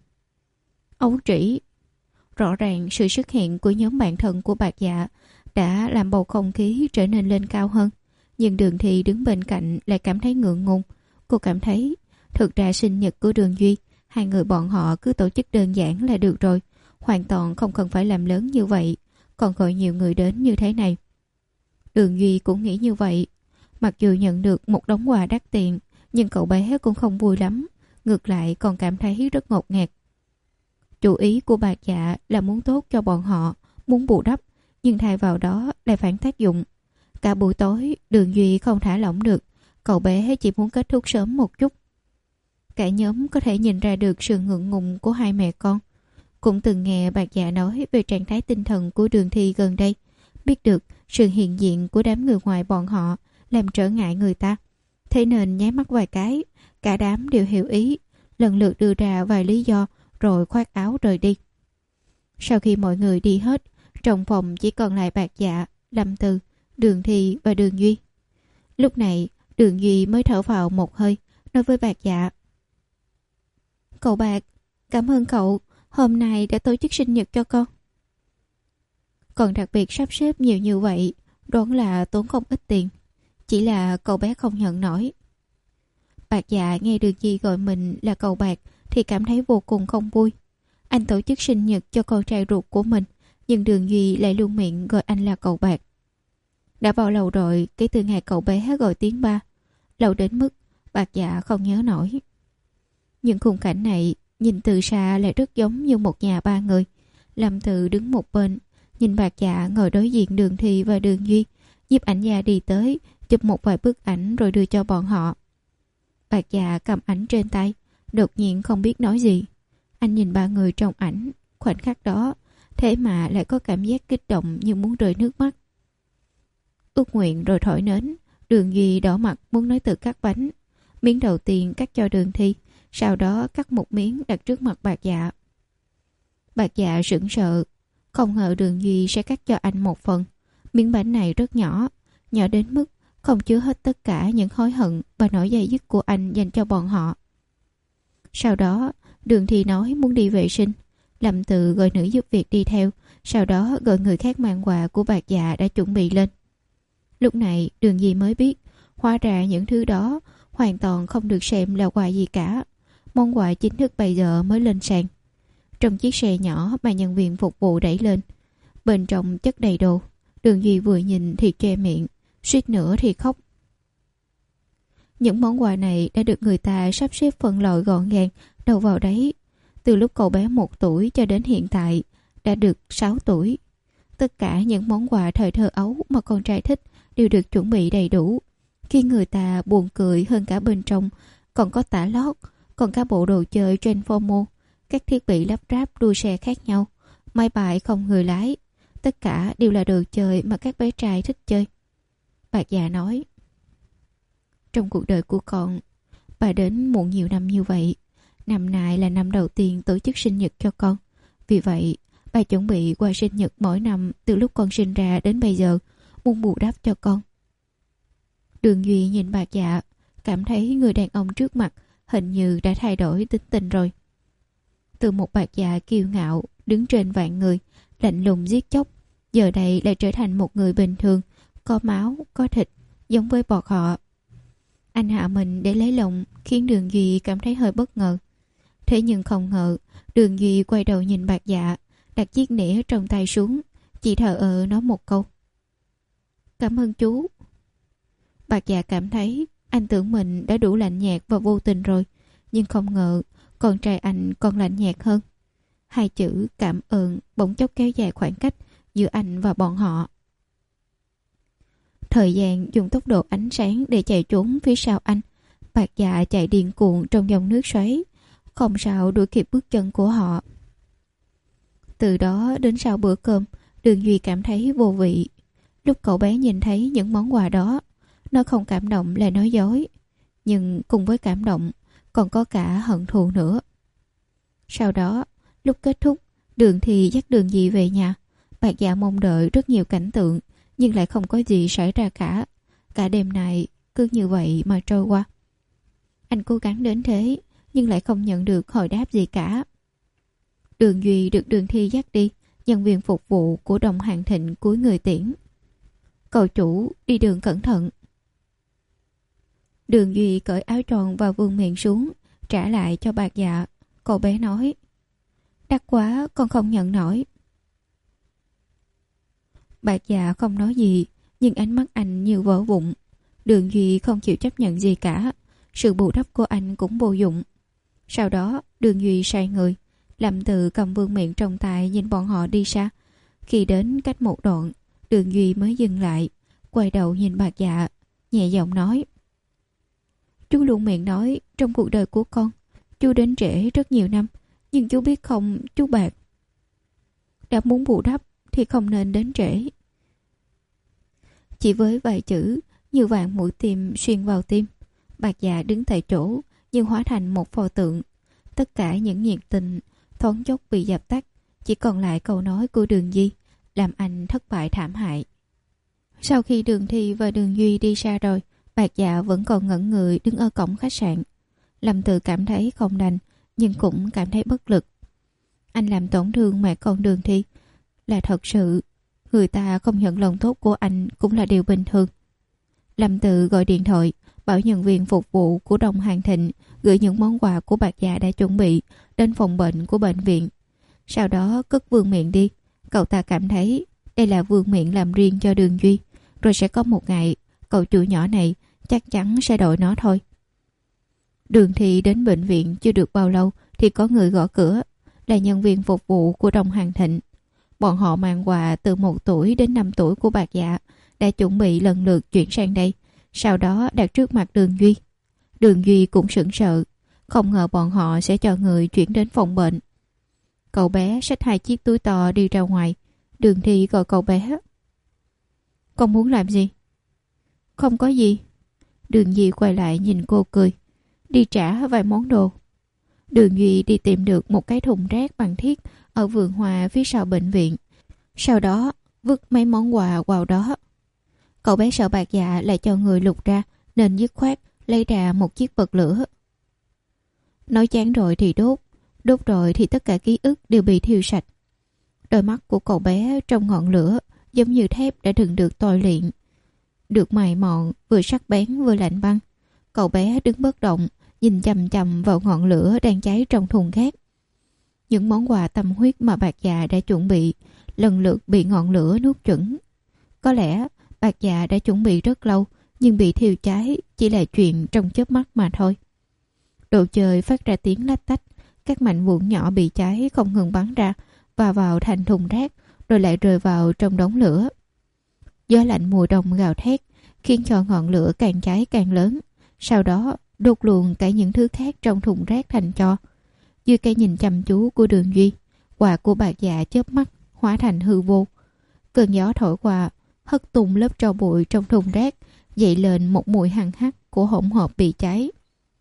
Ấu trĩ. Rõ ràng sự xuất hiện của nhóm bạn thân của Bạc Dạ đã làm bầu không khí trở nên lên cao hơn. Nhưng Đường Thị đứng bên cạnh lại cảm thấy ngượng ngùng. Cô cảm thấy thực ra sinh nhật của Đường Duy, hai người bọn họ cứ tổ chức đơn giản là được rồi, hoàn toàn không cần phải làm lớn như vậy, còn gọi nhiều người đến như thế này. Đường Duy cũng nghĩ như vậy. Mặc dù nhận được một đống quà đắt tiền, nhưng cậu bé cũng không vui lắm, ngược lại còn cảm thấy rất ngột ngạt. Chủ ý của Bạc Dạ là muốn tốt cho bọn họ, muốn bù đắp, nhưng thay vào đó lại phản tác dụng. Cả buổi tối, Đường Duy không thả lỏng được, cậu bé chỉ muốn kết thúc sớm một chút. Cả nhóm có thể nhìn ra được sự ngượng ngùng của hai mẹ con. Cũng từng nghe Bạc Dạ nói về trạng thái tinh thần của Đường Thi gần đây, biết được sự hiện diện của đám người ngoài bọn họ làm trở ngại người ta. Thế nên nháy mắt vài cái, cả đám đều hiểu ý, lần lượt đưa ra vài lý do rồi khoác áo rời đi. Sau khi mọi người đi hết, trong phòng chỉ còn lại Bạc Dạ, Lâm Từ, Đường Thi và Đường Duy. Lúc này, Đường Duy mới thở vào một hơi, nói với Bạc Dạ: Cậu Bạc, cảm ơn cậu, hôm nay đã tổ chức sinh nhật cho con. Còn đặc biệt sắp xếp nhiều như vậy, đoán là tốn không ít tiền. Chỉ là cậu bé không nhận nổi. Bạc Dạ nghe Đường Di gọi mình là cậu Bạc thì cảm thấy vô cùng không vui. Anh tổ chức sinh nhật cho con trai ruột của mình, nhưng Đường Duy lại luôn miệng gọi anh là cậu Bạc. Đã bao lâu rồi kể từ ngày cậu bé gọi tiếng ba, lâu đến mức Bạc Dạ không nhớ nổi. Những khung cảnh này nhìn từ xa lại rất giống như một nhà ba người. Lâm Từ đứng một bên, nhìn Bạc Dạ ngồi đối diện Đường Thi và Đường Duy. Nhiếp ảnh gia đi tới, chụp một vài bức ảnh rồi đưa cho bọn họ. Bạc Dạ cầm ảnh trên tay, đột nhiên không biết nói gì. Anh nhìn ba người trong ảnh, khoảnh khắc đó, thế mà lại có cảm giác kích động như muốn rơi nước mắt. Ước nguyện rồi thổi nến, Đường Duy đỏ mặt muốn nói từ cắt bánh. Miếng đầu tiên cắt cho Đường Thi, sau đó cắt một miếng đặt trước mặt Bạc Dạ. Bạc Dạ sững sờ, không ngờ Đường Duy sẽ cắt cho anh một phần. Miếng bánh này rất nhỏ, nhỏ đến mức không chứa hết tất cả những hối hận và nỗi dây dứt của anh dành cho bọn họ. Sau đó, Đường Thi nói muốn đi vệ sinh. Lâm Từ gọi nữ giúp việc đi theo, sau đó gọi người khác mang quà của Bạc Dạ đã chuẩn bị lên. Lúc này Đường Di mới biết, hóa ra những thứ đó hoàn toàn không được xem là quà gì cả. Món quà chính thức bây giờ mới lên sàn. Trong chiếc xe nhỏ mà nhân viên phục vụ đẩy lên, bên trong chất đầy đồ. Đường Duy vừa nhìn thì che miệng, suýt nữa thì khóc. Những món quà này đã được người ta sắp xếp phân loại gọn gàng, đầu vào đấy. Từ lúc cậu bé một tuổi cho đến hiện tại đã được sáu tuổi. Tất cả những món quà thời thơ ấu mà con trai thích đều được chuẩn bị đầy đủ. Khi người ta buồn cười hơn cả bên trong, còn có tả lót, còn cả bộ đồ chơi Transformer, các thiết bị lắp ráp đua xe khác nhau, máy bay không người lái. Tất cả đều là đồ chơi mà các bé trai thích chơi. Bạc Dạ nói: Trong cuộc đời của con, bà đến muộn nhiều năm như vậy. Năm nay là năm đầu tiên tổ chức sinh nhật cho con. Vì vậy, bà chuẩn bị quà sinh nhật mỗi năm từ lúc con sinh ra đến bây giờ, muốn bù đắp cho con. Đường Duy nhìn Bạc Dạ, cảm thấy người đàn ông trước mặt hình như đã thay đổi tính tình rồi. Từ một Bạc Dạ kiêu ngạo, đứng trên vạn người, lạnh lùng giết chóc, giờ đây lại trở thành một người bình thường, có máu, có thịt, giống với bọn họ. Anh hạ mình để lấy lòng khiến Đường Duy cảm thấy hơi bất ngờ. Thế nhưng không ngờ, Đường Duy quay đầu nhìn Bạc Dạ, đặt chiếc nĩa trong tay xuống, chỉ thờ ơ nói một câu: Cảm ơn chú. Bạc Dạ cảm thấy anh tưởng mình đã đủ lạnh nhạt và vô tình rồi, nhưng không ngờ con trai anh còn lạnh nhạt hơn. Hai chữ cảm ơn bỗng chốc kéo dài khoảng cách giữa anh và bọn họ. Thời gian dùng tốc độ ánh sáng để chạy trốn phía sau anh. Bạc Dạ chạy điên cuồng trong dòng nước xoáy, không sao đuổi kịp bước chân của họ. Từ đó đến sau bữa cơm, Đường Duy cảm thấy vô vị. Lúc cậu bé nhìn thấy những món quà đó, nó không cảm động là nói dối. Nhưng cùng với cảm động, còn có cả hận thù nữa. Sau đó, lúc kết thúc, Đường Thi dắt Đường Di về nhà. Bạc Dạ mong đợi rất nhiều cảnh tượng, nhưng lại không có gì xảy ra cả. Cả đêm này cứ như vậy mà trôi qua. Anh cố gắng đến thế, nhưng lại không nhận được hồi đáp gì cả. Đường Duy được Đường Thi dắt đi, nhân viên phục vụ của Đồng Hàng Thịnh cúi người tiễn. Cậu chủ, đi đường cẩn thận. Đường Duy cởi áo tròn và vương miện xuống, trả lại cho Bạc Dạ. Cậu bé nói: Đắt quá, con không nhận nổi. Bạc Dạ không nói gì, nhưng ánh mắt anh như vỡ vụn. Đường Duy không chịu chấp nhận gì cả, sự bù đắp của anh cũng vô dụng. Sau đó, Đường Duy say người, Lâm Từ cầm vương miện trong tay nhìn bọn họ đi xa. Khi đến cách một đoạn, Đường Duy mới dừng lại, quay đầu nhìn Bạc Dạ, nhẹ giọng nói: Chú luôn miệng nói trong cuộc đời của con, chú đến trễ rất nhiều năm, nhưng chú biết không, chú Bạc, đã muốn bù đắp thì không nên đến trễ. Chỉ với vài chữ như vạn mũi tim xuyên vào tim, Bạc Dạ đứng tại chỗ nhưng hóa thành một pho tượng. Tất cả những nhiệt tình thoáng chốc bị dập tắt, chỉ còn lại câu nói của Đường Di làm anh thất bại thảm hại. Sau khi Đường Thi và Đường Duy đi xa rồi, Bạc Dạ vẫn còn ngẩn người đứng ở cổng khách sạn. Lâm Tự cảm thấy không đành, nhưng cũng cảm thấy bất lực. Anh làm tổn thương mẹ con Đường Thi là thật sự. Người ta không nhận lòng tốt của anh cũng là điều bình thường. Lâm Tự gọi điện thoại bảo nhân viên phục vụ của Đông Hàng Thịnh gửi những món quà của Bạc Dạ đã chuẩn bị đến phòng bệnh của bệnh viện. Sau đó cất Vương Miện đi. Cậu ta cảm thấy đây là Vương Miện làm riêng cho Đường Duy, rồi sẽ có một ngày cậu chủ nhỏ này chắc chắn sẽ đổi nó thôi. Đường Thi đến bệnh viện chưa được bao lâu thì có người gõ cửa, là nhân viên phục vụ của Đông Hàng Thịnh. Bọn họ mang quà từ một tuổi đến năm tuổi của Bạc Dạ đã chuẩn bị lần lượt chuyển sang đây, sau đó đặt trước mặt Đường Duy. Đường Duy cũng sững sờ, không ngờ bọn họ sẽ cho người chuyển đến phòng bệnh. Cậu bé xách hai chiếc túi to đi ra ngoài. Đường Thi gọi cậu bé. Con muốn làm gì? Không có gì. Đường Duy quay lại nhìn cô cười. Đi trả vài món đồ. Đường Duy đi tìm được một cái thùng rác bằng thiết ở vườn hoa phía sau bệnh viện. Sau đó vứt mấy món quà vào đó. Cậu bé sợ Bạc Dạ lại cho người lục ra, nên dứt khoát lấy ra một chiếc bật lửa. Nói chán rồi thì đốt, đốt rồi thì tất cả ký ức đều bị thiêu sạch. Đôi mắt của cậu bé trong ngọn lửa giống như thép đã từng được tôi luyện, được mài mòn, vừa sắc bén vừa lạnh băng. Cậu bé đứng bất động, nhìn chằm chằm vào ngọn lửa đang cháy trong thùng rác. Những món quà tâm huyết mà Bạc Dạ đã chuẩn bị lần lượt bị ngọn lửa nuốt chửng. Có lẽ Bạc Dạ đã chuẩn bị rất lâu, nhưng bị thiêu cháy chỉ là chuyện trong chớp mắt mà thôi. Đồ chơi phát ra tiếng lách tách, các mảnh vụn nhỏ bị cháy không ngừng bắn ra và vào thành thùng rác, rồi lại rơi vào trong đống lửa. Gió lạnh mùa đông gào thét khiến cho ngọn lửa càng cháy càng lớn. Sau đó đốt luôn cả những thứ khác trong thùng rác thành tro. Dưới cái nhìn chăm chú của Đường Duy, quà của Bạc Dạ chớp mắt hóa thành hư vô. Cơn gió thổi qua hất tung lớp tro bụi trong thùng rác, dậy lên một mùi hăng hắc của hỗn hợp bị cháy.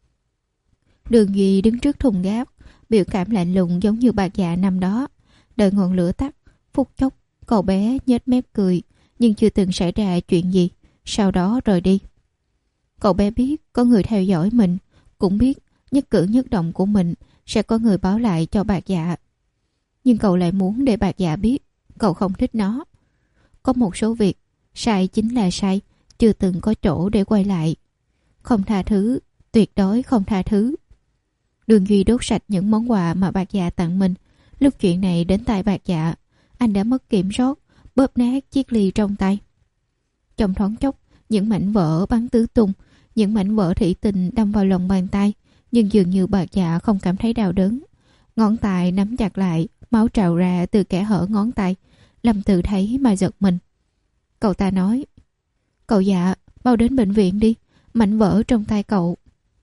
Đường Duy đứng trước thùng rác, biểu cảm lạnh lùng giống như Bạc Dạ năm đó. Đợi ngọn lửa tắt, phút chốc cậu bé nhếch mép cười, nhưng chưa từng xảy ra chuyện gì. Sau đó rời đi. Cậu bé biết có người theo dõi mình, cũng biết nhất cử nhất động của mình sẽ có người báo lại cho Bạc Dạ. Nhưng cậu lại muốn để Bạc Dạ biết cậu không thích nó. Có một số việc sai chính là sai, chưa từng có chỗ để quay lại. Không tha thứ, tuyệt đối không tha thứ. Đường Duy đốt sạch những món quà mà Bạc Dạ tặng mình. Lúc chuyện này đến tai Bạc Dạ, anh đã mất kiểm soát, bóp nát chiếc ly trong tay. Trong thoáng chốc, những mảnh vỡ bắn tứ tung, những mảnh vỡ thủy tinh đâm vào lòng bàn tay, nhưng dường như Bạc Dạ không cảm thấy đau đớn. Ngón tay nắm chặt lại, máu trào ra từ kẽ hở ngón tay. Lâm Tự thấy mà giật mình. Cậu ta nói, cậu Dạ, mau đến bệnh viện đi, mảnh vỡ trong tay cậu.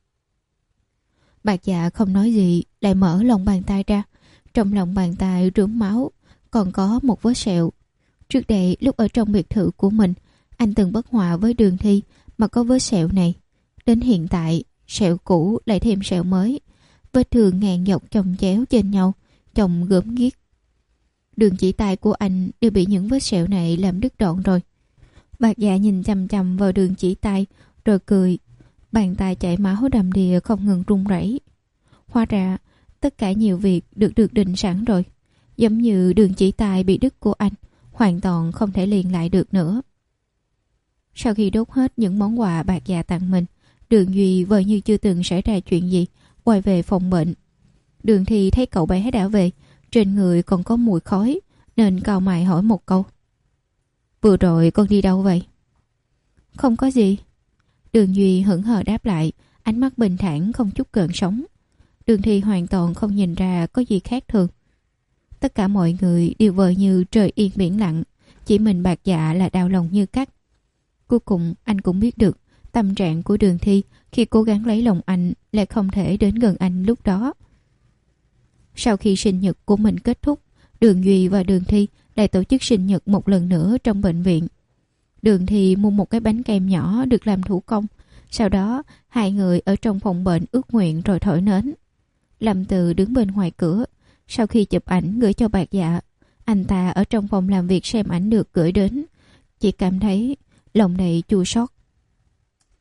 Bạc Dạ không nói gì, lại mở lòng bàn tay ra. Trong lòng bàn tay rướm máu, còn có một vết sẹo. Trước đây lúc ở trong biệt thự của mình, anh từng bất hòa với Đường Thi mà có vết sẹo này. Đến hiện tại, sẹo cũ lại thêm sẹo mới. Vết thương ngàn dọc chồng chéo trên nhau, chồng gớm ghiếc. Đường chỉ tay của anh đều bị những vết sẹo này làm đứt đoạn rồi. Bạc Dạ nhìn chằm chằm vào đường chỉ tay, rồi cười. Bàn tay chảy máu đầm đìa không ngừng run rẩy. Hóa ra, tất cả nhiều việc được được định sẵn rồi. Giống như đường chỉ tay bị đứt của anh, hoàn toàn không thể liền lại được nữa. Sau khi đốt hết những món quà Bạc Dạ tặng mình, Đường Duy vờ như chưa từng xảy ra chuyện gì, quay về phòng bệnh. Đường Thi thấy cậu bé đã về, trên người còn có mùi khói, nên cau mày hỏi một câu. Vừa rồi con đi đâu vậy? Không có gì. Đường Duy hững hờ đáp lại, ánh mắt bình thản không chút gợn sóng. Đường Thi hoàn toàn không nhìn ra có gì khác thường. Tất cả mọi người đều vờ như trời yên biển lặng, chỉ mình Bạc Dạ là đau lòng như cắt. Cuối cùng anh cũng biết được tâm trạng của Đường Thi khi cố gắng lấy lòng anh lại không thể đến gần anh lúc đó. Sau khi sinh nhật của mình kết thúc, Đường Duy và Đường Thi lại tổ chức sinh nhật một lần nữa trong bệnh viện. Đường Thi mua một cái bánh kem nhỏ được làm thủ công. Sau đó hai người ở trong phòng bệnh ước nguyện rồi thổi nến. Lâm Từ đứng bên ngoài cửa. Sau khi chụp ảnh gửi cho Bạc Dạ, anh ta ở trong phòng làm việc xem ảnh được gửi đến, chỉ cảm thấy lòng đầy chua xót.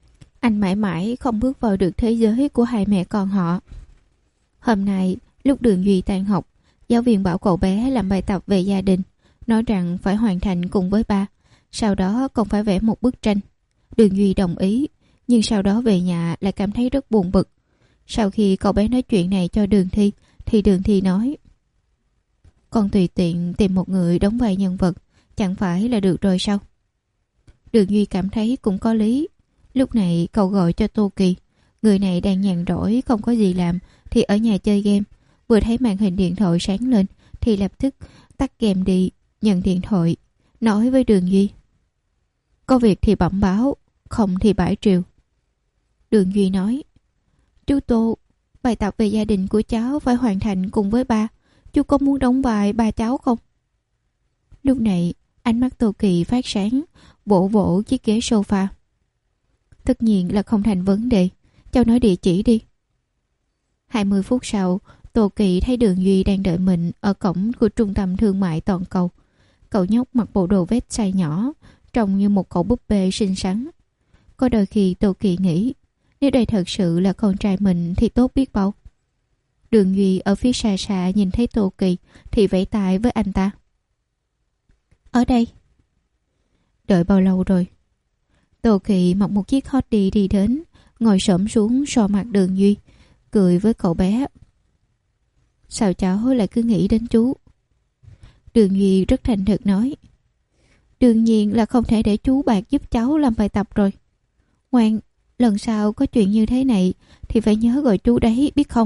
Anh mãi mãi không bước vào được thế giới của hai mẹ con họ. Hôm nay, lúc Đường Duy tan học, giáo viên bảo cậu bé làm bài tập về gia đình, nói rằng phải hoàn thành cùng với ba, sau đó còn phải vẽ một bức tranh. Đường Duy đồng ý, nhưng sau đó về nhà lại cảm thấy rất buồn bực. Sau khi cậu bé nói chuyện này cho Đường Thi, thì Đường Thi nói: con tùy tiện tìm một người đóng vai nhân vật, chẳng phải là được rồi sao? Đường Duy cảm thấy cũng có lý. Lúc này cậu gọi cho Tô Kỳ. Người này đang nhàn rỗi không có gì làm thì ở nhà chơi game. Vừa thấy màn hình điện thoại sáng lên thì lập tức tắt game đi, nhận điện thoại, nói với Đường Duy: có việc thì bẩm báo, không thì bãi triều. Đường Duy nói: chú Tô, bài tập về gia đình của cháu phải hoàn thành cùng với ba. Chú có muốn đóng vai ba cháu không? Lúc này ánh mắt Tô Kỳ phát sáng, vỗ vỗ chiếc ghế sofa. Tất nhiên là không thành vấn đề, cháu nói địa chỉ đi. Hai mươi phút sau, Tô Kỳ thấy Đường Duy đang đợi mình ở cổng của trung tâm thương mại toàn cầu. Cậu nhóc mặc bộ đồ vest size nhỏ, trông như một cậu búp bê xinh xắn. Có đôi khi Tô Kỳ nghĩ, nếu đây thật sự là con trai mình thì tốt biết bao. Đường Duy ở phía xa xa nhìn thấy Tô Kỳ thì vẫy tay với anh ta: ở đây. Đợi bao lâu rồi? Tô Kỳ mặc một chiếc hoodie đi đến, ngồi xổm xuống so mặt Đường Duy, cười với cậu bé: sao cháu lại cứ nghĩ đến chú? Đường Duy rất thành thực nói: đương nhiên là không thể để chú bạc giúp cháu làm bài tập rồi. Ngoan, lần sau có chuyện như thế này thì phải nhớ gọi chú đấy, biết không?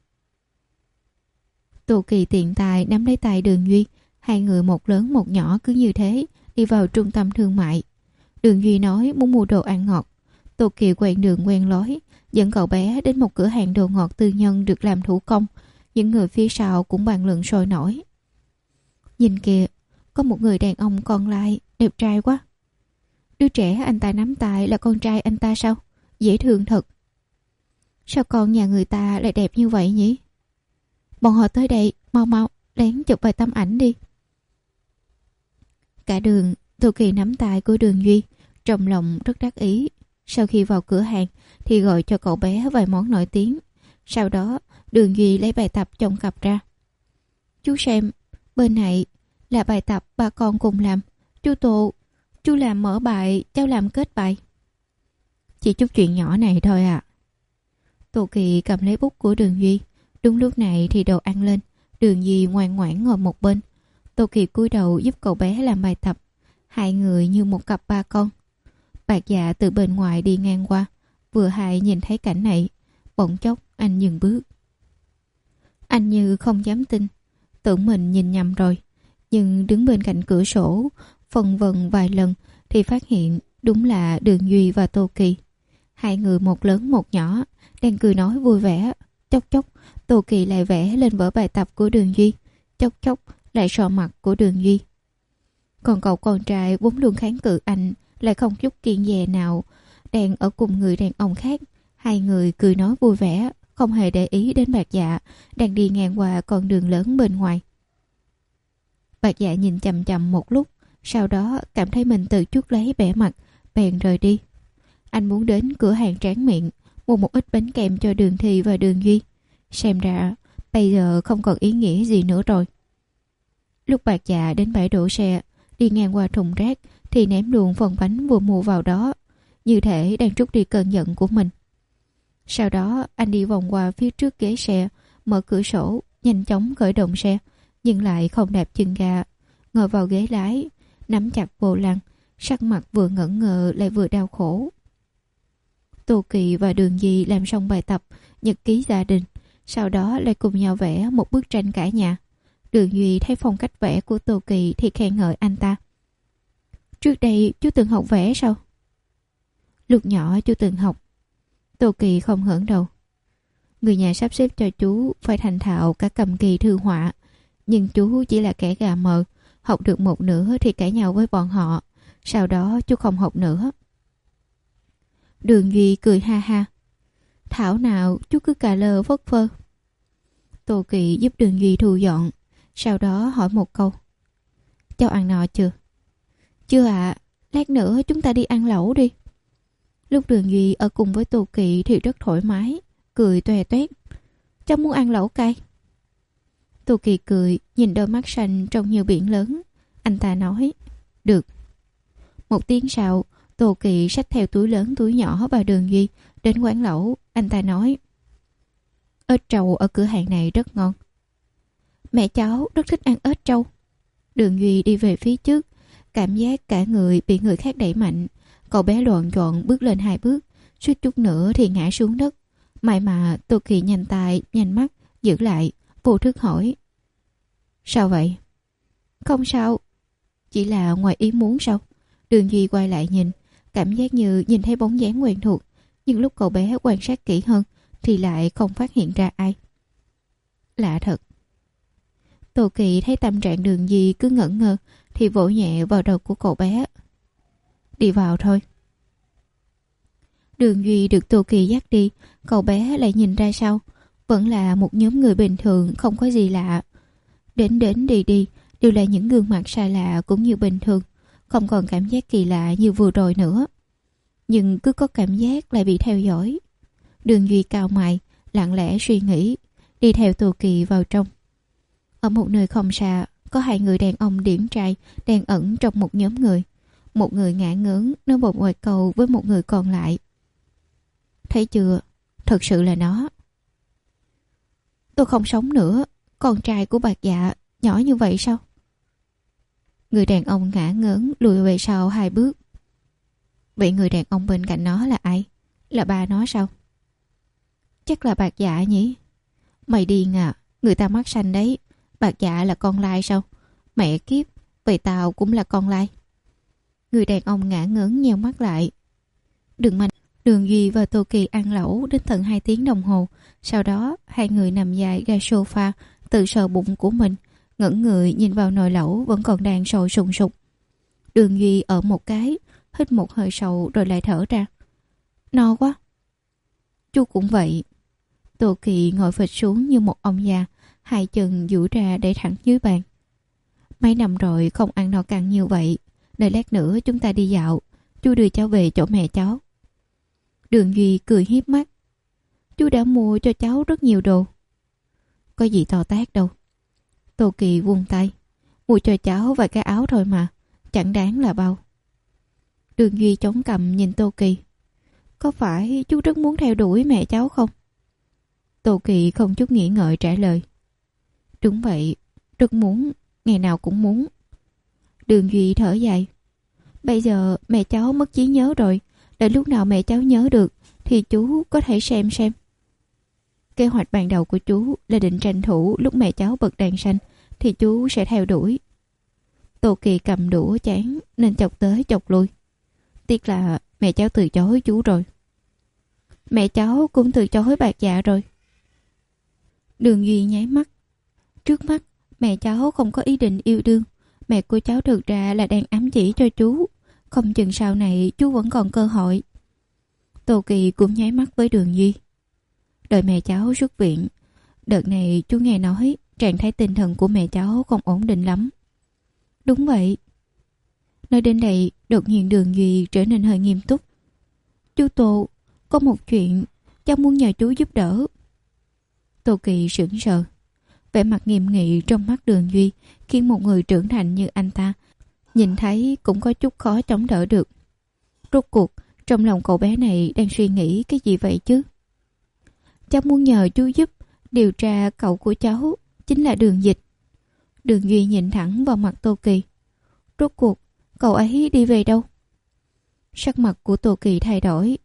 Tô Kỳ tiện tài nắm lấy tay Đường Duy. Hai người một lớn một nhỏ cứ như thế đi vào trung tâm thương mại. Đường Duy nói muốn mua đồ ăn ngọt. Tô Kỳ quen đường quen lối, dẫn cậu bé đến một cửa hàng đồ ngọt tư nhân được làm thủ công. Những người phía sau cũng bàn luận sôi nổi. Nhìn kìa, có một người đàn ông con lai, đẹp trai quá. Đứa trẻ anh ta nắm tay là con trai anh ta sao? Dễ thương thật. Sao con nhà người ta lại đẹp như vậy nhỉ? Bọn họ tới đây, mau mau, lén chụp vài tấm ảnh đi. Cả đường, Tô Kỳ nắm tay của Đường Duy, trong lòng rất đắc ý. Sau khi vào cửa hàng thì gọi cho cậu bé vài món nổi tiếng. Sau đó Đường Duy lấy bài tập trong cặp ra. Chú xem, bên này là bài tập ba con cùng làm. Chú Tô, chú làm mở bài, cháu làm kết bài. Chỉ chút chuyện nhỏ này thôi à. Tô Kỳ cầm lấy bút của Đường Duy. Đúng lúc này thì đồ ăn lên. Đường Duy ngoan ngoãn ngồi một bên. Tô Kỳ cúi đầu giúp cậu bé làm bài tập. Hai người như một cặp ba con. Bạc Dạ từ bên ngoài đi ngang qua, vừa hay nhìn thấy cảnh này. Bỗng chốc anh dừng bước. Anh như không dám tin, tưởng mình nhìn nhầm rồi. Nhưng đứng bên cạnh cửa sổ, phân vân vài lần thì phát hiện đúng là Đường Duy và Tô Kỳ. Hai người một lớn một nhỏ đang cười nói vui vẻ. Chốc chốc Tô Kỳ lại vẽ lên vở bài tập của Đường Duy, chốc chốc lại sọ mặt của Đường Duy. Còn cậu con trai vốn luôn kháng cự anh lại không chút kiêng dè nào, đang ở cùng người đàn ông khác. Hai người cười nói vui vẻ, không hề để ý đến Bạc Dạ đang đi ngang qua con đường lớn bên ngoài. Bạc Dạ nhìn chằm chằm một lúc, sau đó cảm thấy mình tự chuốc lấy bẻ mặt, bèn rời đi. Anh muốn đến cửa hàng tráng miệng, mua một ít bánh kem cho Đường Thi và Đường Duy. Xem ra bây giờ không còn ý nghĩa gì nữa rồi. Lúc Bạc Dạ đến bãi đổ xe, đi ngang qua thùng rác thì ném luôn phần bánh vừa mua vào đó, như thể đang trút đi cơn giận của mình. Sau đó anh đi vòng qua phía trước ghế xe, mở cửa sổ, nhanh chóng khởi động xe, nhưng lại không đạp chân ga, ngồi vào ghế lái, nắm chặt vô lăng, sắc mặt vừa ngẩn ngơ lại vừa đau khổ. Tô Kỳ và Đường Duy làm xong bài tập, nhật ký gia đình, sau đó lại cùng nhau vẽ một bức tranh cả nhà. Đường Duy thấy phong cách vẽ của Tô Kỳ thì khen ngợi anh ta. Trước đây chú từng học vẽ sao? Lúc nhỏ chú từng học. Tô Kỳ không ngẩng đầu. Người nhà sắp xếp cho chú phải thành thạo cả cầm kỳ thư họa, nhưng chú chỉ là kẻ gà mờ, học được một nửa thì cãi nhau với bọn họ, sau đó chú không học nữa. Đường Duy cười ha ha. Thảo nào chú cứ cà lơ phất phơ. Tô Kỳ giúp Đường Duy thu dọn, sau đó hỏi một câu. Cháu ăn no chưa? Chưa ạ, à, lát nữa chúng ta đi ăn lẩu đi. Lúc Đường Duy ở cùng với Tô Kỵ thì rất thoải mái, cười toe toét. Cháu muốn ăn lẩu cay. Tô Kỵ cười, nhìn đôi mắt xanh trông như biển lớn. Anh ta nói, được. Một tiếng sau, Tô Kỵ xách theo túi lớn túi nhỏ và Đường Duy đến quán lẩu. Anh ta nói, ếch trâu ở cửa hàng này rất ngon. Mẹ cháu rất thích ăn ếch trâu. Đường Duy đi về phía trước, cảm giác cả người bị người khác đẩy mạnh. Cậu bé loạn trọn bước lên hai bước, suýt chút nữa thì ngã xuống đất. May mà Tô Kỵ nhanh tay, nhanh mắt, giữ lại, vô thức hỏi. Sao vậy? Không sao, chỉ là ngoài ý muốn sao? Đường Duy quay lại nhìn, cảm giác như nhìn thấy bóng dáng quen thuộc, nhưng lúc cậu bé quan sát kỹ hơn thì lại không phát hiện ra ai. Lạ thật. Tô Kỵ thấy tâm trạng Đường Duy cứ ngẩn ngơ thì vỗ nhẹ vào đầu của cậu bé. Đi vào thôi. Đường Duy được Tô Kỵ dắt đi, cậu bé lại nhìn ra sau, vẫn là một nhóm người bình thường, không có gì lạ. Đến đến đi đi đều là những gương mặt xa lạ cũng như bình thường, không còn cảm giác kỳ lạ như vừa rồi nữa. Nhưng cứ có cảm giác lại bị theo dõi. Đường Duy cau mày, lặng lẽ suy nghĩ, đi theo Tô Kỵ vào trong. Ở một nơi không xa, có hai người đàn ông điển trai đang ẩn trong một nhóm người. Một người ngả ngớn nói một vài câu với một người còn lại. Thấy chưa, thật sự là nó. Tôi không sống nữa, con trai của Bạc Dạ nhỏ như vậy sao? Người đàn ông ngả ngớn lùi về sau hai bước. Vậy người đàn ông bên cạnh nó là ai? Là ba nó sao? Chắc là Bạc Dạ nhỉ? Mày điên à, người ta mắt xanh đấy. Bạc Dạ là con lai sao? Mẹ kiếp, vậy tao cũng là con lai. Người đàn ông ngả ngớn nheo mắt lại. Đừng mạnh. Đường Duy và Tô Kỵ ăn lẩu đến tận hai tiếng đồng hồ. Sau đó hai người nằm dài ra sofa, tự sờ bụng của mình, ngẩng người nhìn vào nồi lẩu vẫn còn đang sôi sùng sục. Đường Duy ở một cái, hít một hơi sâu rồi lại thở ra. No quá. Chú cũng vậy. Tô Kỵ ngồi phịch xuống như một ông già, hai chân duỗi ra để thẳng dưới bàn. Mấy năm rồi không ăn no căng như vậy. Đợi lát nữa chúng ta đi dạo, chú đưa cháu về chỗ mẹ cháu. Đường Duy cười hiếp mắt. Chú đã mua cho cháu rất nhiều đồ. Có gì to tát đâu. Tô Kỵ vung tay. Mua cho cháu vài cái áo thôi mà, chẳng đáng là bao. Đường Duy chống cằm nhìn Tô Kỵ. Có phải chú rất muốn theo đuổi mẹ cháu không? Tô Kỵ không chút nghĩ ngợi trả lời. Đúng vậy, rất muốn, ngày nào cũng muốn. Đường Duy thở dài. Bây giờ mẹ cháu mất trí nhớ rồi, đợi lúc nào mẹ cháu nhớ được thì chú có thể xem xem. Kế hoạch ban đầu của chú là định tranh thủ lúc mẹ cháu bật đèn xanh thì chú sẽ theo đuổi. Tô Kỵ cầm đũa chán nên chọc tới chọc lui. Tiếc là mẹ cháu từ chối chú rồi. Mẹ cháu cũng từ chối Bạc Dạ rồi. Đường Duy nháy mắt. Trước mắt mẹ cháu không có ý định yêu đương. Mẹ của cháu thực ra là đang ám chỉ cho chú, không chừng sau này chú vẫn còn cơ hội. Tô Kỵ cũng nháy mắt với Đường Duy. Đợi mẹ cháu xuất viện, đợt này chú nghe nói trạng thái tinh thần của mẹ cháu không ổn định lắm. Đúng vậy. Nói đến đây, đột nhiên Đường Duy trở nên hơi nghiêm túc. Chú Tô, có một chuyện cháu muốn nhờ chú giúp đỡ. Tô Kỵ sững sờ. Vẻ mặt nghiêm nghị trong mắt Đường Duy khiến một người trưởng thành như anh ta nhìn thấy cũng có chút khó chống đỡ được. Rốt cuộc trong lòng cậu bé này đang suy nghĩ cái gì vậy chứ? Cháu muốn nhờ chú giúp điều tra cậu của cháu, chính là Đường Dịch. Đường Duy nhìn thẳng vào mặt Tô Kỵ. Rốt cuộc cậu ấy đi về đâu? Sắc mặt của Tô Kỵ thay đổi.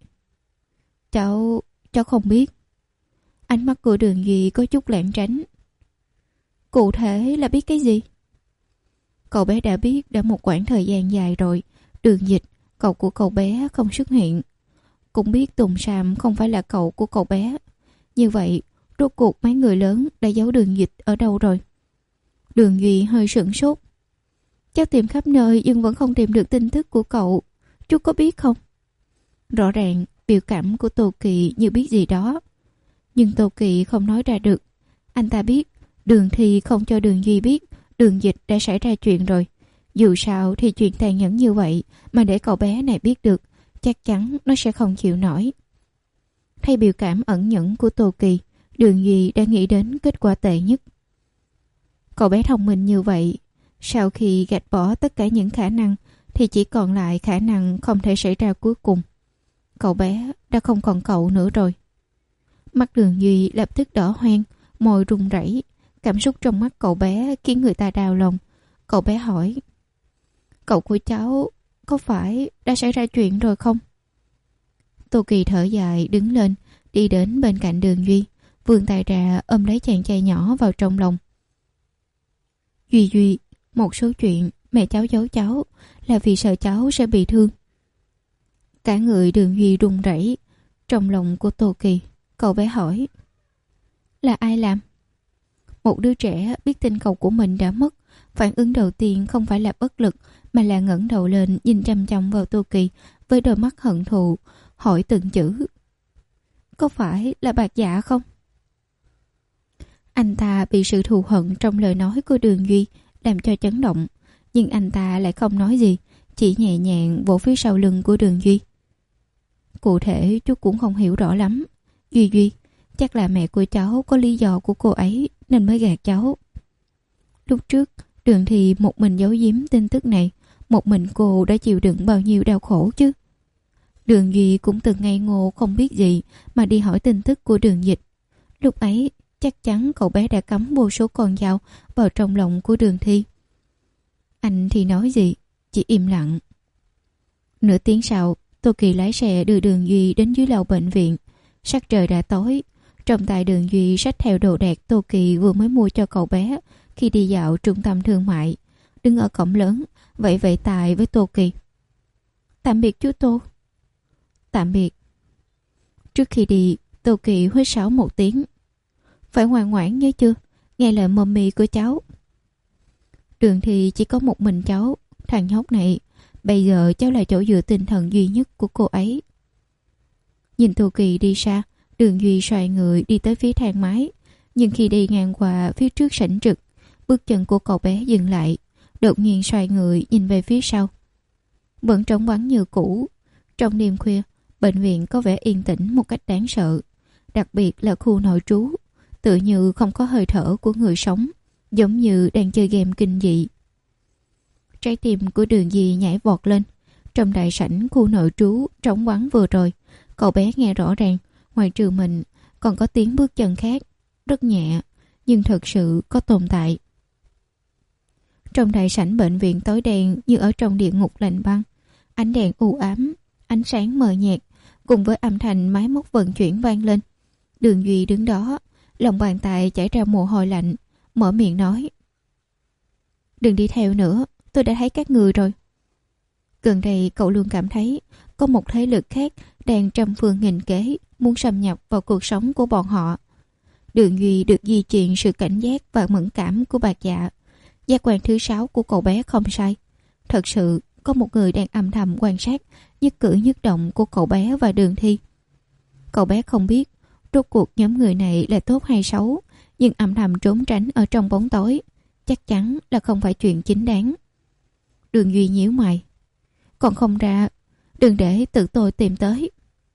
Cháu, cháu không biết. Ánh mắt của Đường Duy có chút lảng tránh. Cụ thể là biết cái gì? Cậu bé đã biết đã một quãng thời gian dài rồi. Đường Dịch, cậu của cậu bé không xuất hiện. Cũng biết Tùng Sam không phải là cậu của cậu bé. Như vậy, rốt cuộc mấy người lớn đã giấu Đường Dịch ở đâu rồi? Đường Duy hơi sửng sốt. Cháu tìm khắp nơi nhưng vẫn không tìm được tin tức của cậu. Chú có biết không? Rõ ràng, biểu cảm của Tô Kỵ như biết gì đó. Nhưng Tô Kỵ không nói ra được. Anh ta biết Đường Thi không cho Đường Duy biết Đường Dịch đã xảy ra chuyện rồi. Dù sao thì chuyện tàn nhẫn như vậy mà để cậu bé này biết được chắc chắn nó sẽ không chịu nổi. Thay biểu cảm ẩn nhẫn của Tô Kỳ, Đường Duy đã nghĩ đến kết quả tệ nhất. Cậu bé thông minh như vậy, sau khi gạch bỏ tất cả những khả năng thì chỉ còn lại khả năng không thể xảy ra cuối cùng. Cậu bé đã không còn cậu nữa rồi. Mắt Đường Duy lập tức đỏ hoe, môi run rẩy. Cảm xúc trong mắt cậu bé khiến người ta đau lòng. Cậu bé hỏi: Cậu của cháu có phải đã xảy ra chuyện rồi không? Tô Kỳ thở dài đứng lên, đi đến bên cạnh Đường Duy, vươn tay ra ôm lấy chàng trai nhỏ vào trong lòng. Duy Duy, một số chuyện mẹ cháu giấu cháu là vì sợ cháu sẽ bị thương. Cả người Đường Duy run rẩy. Trong lòng của Tô Kỳ, cậu bé hỏi: Là ai làm? Một đứa trẻ biết tin cậu của mình đã mất, phản ứng đầu tiên không phải là bất lực, mà là ngẩng đầu lên nhìn chăm chăm vào Tô Kỳ với đôi mắt hận thù, hỏi từng chữ: Có phải là Bạc Dạ không? Anh ta bị sự thù hận trong lời nói của Đường Duy làm cho chấn động, nhưng anh ta lại không nói gì, chỉ nhẹ nhàng vỗ phía sau lưng của Đường Duy. Cụ thể chú cũng không hiểu rõ lắm. Duy Duy, chắc là mẹ của cháu có lý do của cô ấy nên mới gạt cháu. Lúc trước Đường Thì một mình giấu giếm tin tức này, một mình cô đã chịu đựng bao nhiêu đau khổ chứ. Đường Duy cũng từng ngây ngô không biết gì mà đi hỏi tin tức của Đường Dịch. Lúc ấy chắc chắn cậu bé đã cắm vô số con dao vào trong lòng của Đường Thi. Anh thì nói gì, chỉ im lặng. Nửa tiếng sau, Tô Kỳ lái xe đưa Đường Duy đến dưới lầu bệnh viện. Sắc trời đã tối, trong tay Đường Duy xách theo đồ đạc Tô Kỳ vừa mới mua cho cậu bé khi đi dạo trung tâm thương mại. Đứng ở cổng lớn, vẫy vẫy tay với Tô Kỳ. Tạm biệt chú Tô. Tạm biệt. Trước khi đi, Tô Kỳ huýt sáo một tiếng. Phải ngoan ngoãn nhớ chưa, nghe lời mommy của cháu. Đường Thì chỉ có một mình cháu, thằng nhóc này, bây giờ cháu là chỗ dựa tinh thần duy nhất của cô ấy. Nhìn Tô Kỳ đi xa, Đường Duy xoay người đi tới phía thang máy, nhưng khi đi ngang qua phía trước sảnh trực, bước chân của cậu bé dừng lại, đột nhiên xoay người nhìn về phía sau. Vẫn trống vắng như cũ. Trong đêm khuya, bệnh viện có vẻ yên tĩnh một cách đáng sợ, đặc biệt là khu nội trú, tựa như không có hơi thở của người sống, giống như đang chơi game kinh dị. Trái tim của Đường Duy nhảy vọt lên. Trong đại sảnh khu nội trú trống vắng vừa rồi, cậu bé nghe rõ ràng, ngoài trừ mình còn có tiếng bước chân khác, rất nhẹ nhưng thật sự có tồn tại. Trong đại sảnh bệnh viện tối đen như ở trong địa ngục lạnh băng, ánh đèn u ám, ánh sáng mờ nhạt cùng với âm thanh máy móc vận chuyển vang lên. Đường Duy đứng đó, lòng bàn tay chảy ra mồ hôi lạnh, mở miệng nói: Đừng đi theo nữa, tôi đã thấy các người rồi. Gần đây cậu luôn cảm thấy có một thế lực khác đang trăm phương nghìn kế muốn xâm nhập vào cuộc sống của bọn họ. Đường Duy được di truyền sự cảnh giác và mẫn cảm của Bạc Dạ. Giác quan thứ sáu của cậu bé không sai. Thật sự có một người đang âm thầm quan sát nhất cử nhất động của cậu bé và Đường Thi. Cậu bé không biết rốt cuộc nhóm người này là tốt hay xấu, nhưng âm thầm trốn tránh ở trong bóng tối chắc chắn là không phải chuyện chính đáng. Đường Duy nhíu mày. Còn không ra, đừng để tự tôi tìm tới.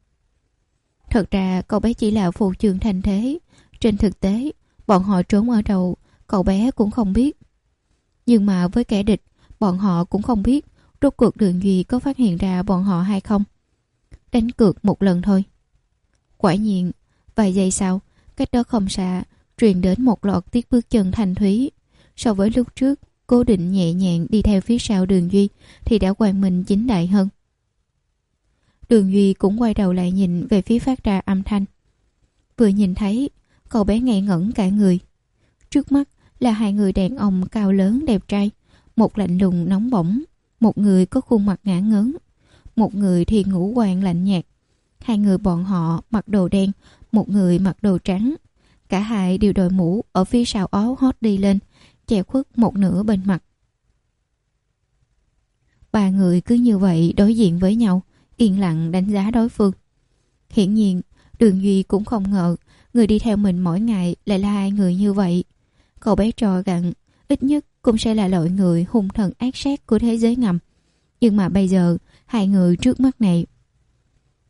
Thật ra cậu bé chỉ là phù trường thành thế. Trên thực tế, bọn họ trốn ở đâu cậu bé cũng không biết. Nhưng mà với kẻ địch, bọn họ cũng không biết rốt cuộc Đường Duy có phát hiện ra bọn họ hay không. Đánh cược một lần thôi. Quả nhiên, vài giây sau, cách đó không xa truyền đến một loạt tiếng bước chân thanh thúy. So với lúc trước cố định nhẹ nhàng đi theo phía sau Đường Duy thì đã quang minh chính đại hơn. Đường Duy cũng quay đầu lại nhìn về phía phát ra âm thanh. Vừa nhìn thấy, cậu bé ngây ngẩn cả người. Trước mắt là hai người đàn ông cao lớn đẹp trai, một lạnh lùng nóng bỏng, một người có khuôn mặt ngả ngớn, một người thì ngũ quan lạnh nhạt. Hai người bọn họ mặc đồ đen, một người mặc đồ trắng. Cả hai đều đội mũ ở phía sau áo hót đi lên, che khuất một nửa bên mặt. Ba người cứ như vậy đối diện với nhau, yên lặng đánh giá đối phương. Hiển nhiên, Đường Duy cũng không ngờ người đi theo mình mỗi ngày lại là hai người như vậy. Cậu bé trò gặn, ít nhất cũng sẽ là loại người hung thần ác sát của thế giới ngầm. Nhưng mà bây giờ, hai người trước mắt này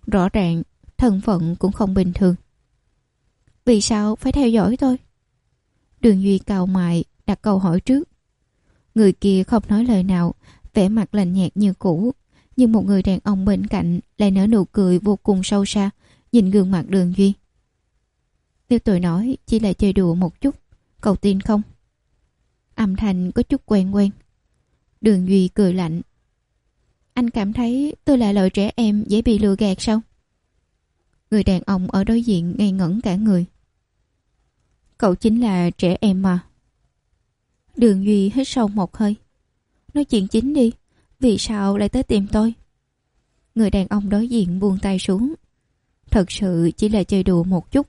Rõ ràng thân phận cũng không bình thường. Vì sao phải theo dõi tôi? Đường Duy cau mày đặt câu hỏi trước. Người kia không nói lời nào, vẻ mặt lạnh nhạt như cũ, nhưng một người đàn ông bên cạnh lại nở nụ cười vô cùng sâu xa, nhìn gương mặt Đường Duy. Nếu tôi nói chỉ là chơi đùa một chút, cậu tin không? Âm thanh có chút quen quen. Đường Duy cười lạnh. Anh cảm thấy tôi là loại trẻ em dễ bị lừa gạt sao? Người đàn ông ở đối diện ngây ngẩn cả người. Cậu chính là trẻ em mà. Đường Duy hít sâu một hơi. Nói chuyện chính đi, vì sao lại tới tìm tôi? Người đàn ông đối diện buông tay xuống. Thật sự chỉ là chơi đùa một chút.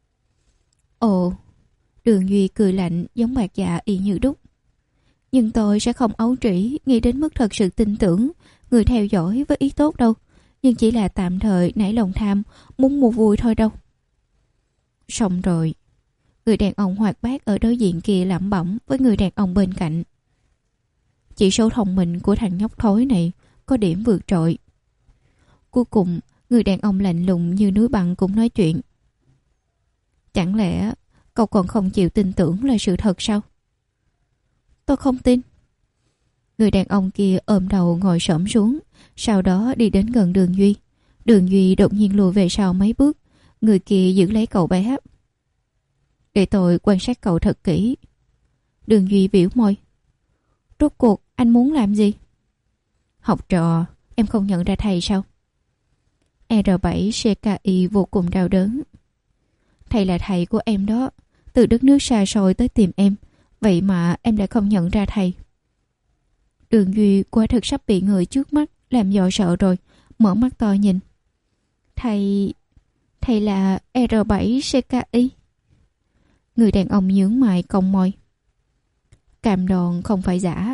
Ồ, Đường Duy cười lạnh giống bạc dạ y như đúc. Nhưng tôi sẽ không ấu trĩ nghĩ đến mức thật sự tin tưởng người theo dõi với ý tốt đâu. Nhưng chỉ là tạm thời nảy lòng tham, muốn mua vui thôi đâu. Xong rồi. Người đàn ông hoạt bát ở đối diện kia lẩm bẩm với người đàn ông bên cạnh. Chỉ số thông minh của thằng nhóc thối này có điểm vượt trội. Cuối cùng, người đàn ông lạnh lùng như núi băng cũng nói chuyện. Chẳng lẽ cậu còn không chịu tin tưởng là sự thật sao? Tôi không tin. Người đàn ông kia ôm đầu ngồi xổm xuống, sau đó đi đến gần Đường Duy. Đường Duy đột nhiên lùi về sau mấy bước, người kia giữ lấy cậu bé. Để tôi quan sát cậu thật kỹ. Đường Duy biểu môi. Rốt cuộc anh muốn làm gì? Học trò, em không nhận ra thầy sao? R bảy C K I vô cùng đau đớn. Thầy là thầy của em đó, từ đất nước xa xôi tới tìm em, vậy mà em lại không nhận ra thầy. Đường Duy quả thực sắp bị người trước mắt làm dọa sợ rồi, mở mắt to nhìn. Thầy... thầy là R bảy C K I. Người đàn ông nhướng mày cong môi. Cam đoan không phải giả.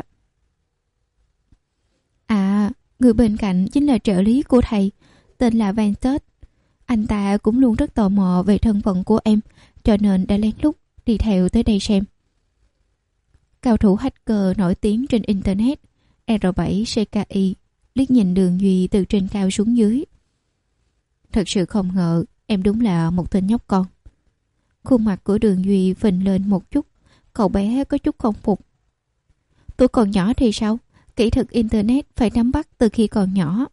À, người bên cạnh chính là trợ lý của thầy, tên là Van Tết. Anh ta cũng luôn rất tò mò về thân phận của em, cho nên đã lén lút đi theo tới đây xem. Cao thủ hacker nổi tiếng trên Internet, R bảy C K I liếc nhìn Đường Duy từ trên cao xuống dưới. Thật sự không ngờ em đúng là một tên nhóc con. Khuôn mặt của Đường Duy phình lên một chút, cậu bé có chút không phục. Tôi còn nhỏ thì sao? Kỹ thuật Internet phải nắm bắt từ khi còn nhỏ.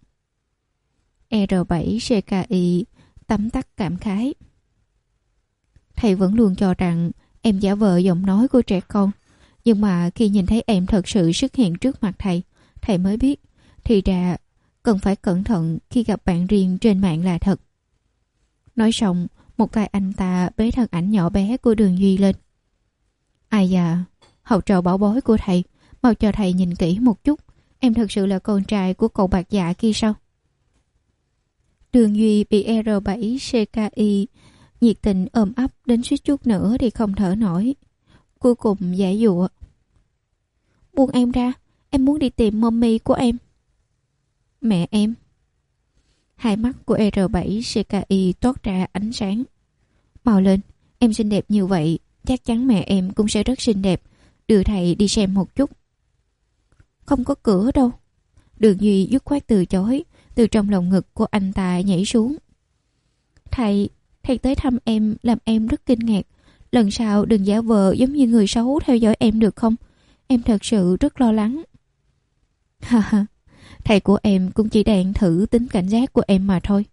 R bảy C K I tấm tắc cảm khái. Thầy vẫn luôn cho rằng em giả vờ giọng nói của trẻ con. Nhưng mà khi nhìn thấy em thật sự xuất hiện trước mặt thầy, thầy mới biết thì ra cần phải cẩn thận khi gặp bạn riêng trên mạng là thật. Nói xong, một tay anh ta bế thân ảnh nhỏ bé của Đường Duy lên. Ai da, học trò bảo bối của thầy, mau cho thầy nhìn kỹ một chút, em thật sự là con trai của cậu bạc dạ kia sao? Đường Duy bị R bảy C K I nhiệt tình ôm ấp đến suýt chút nữa thì không thở nổi. Cuối cùng giải dụa. Buông em ra, em muốn đi tìm mommy của em. Mẹ em. Hai mắt của R bảy C K I toát ra ánh sáng. Mau lên, em xinh đẹp như vậy, chắc chắn mẹ em cũng sẽ rất xinh đẹp. Đưa thầy đi xem một chút. Không có cửa đâu. Đường Duy dứt khoát từ chối, từ trong lồng ngực của anh ta nhảy xuống. Thầy, thầy tới thăm em làm em rất kinh ngạc. Lần sau đừng giả vờ giống như người xấu theo dõi em được không? Em thật sự rất lo lắng. Ha ha, thầy của em cũng chỉ đang thử tính cảnh giác của em mà thôi.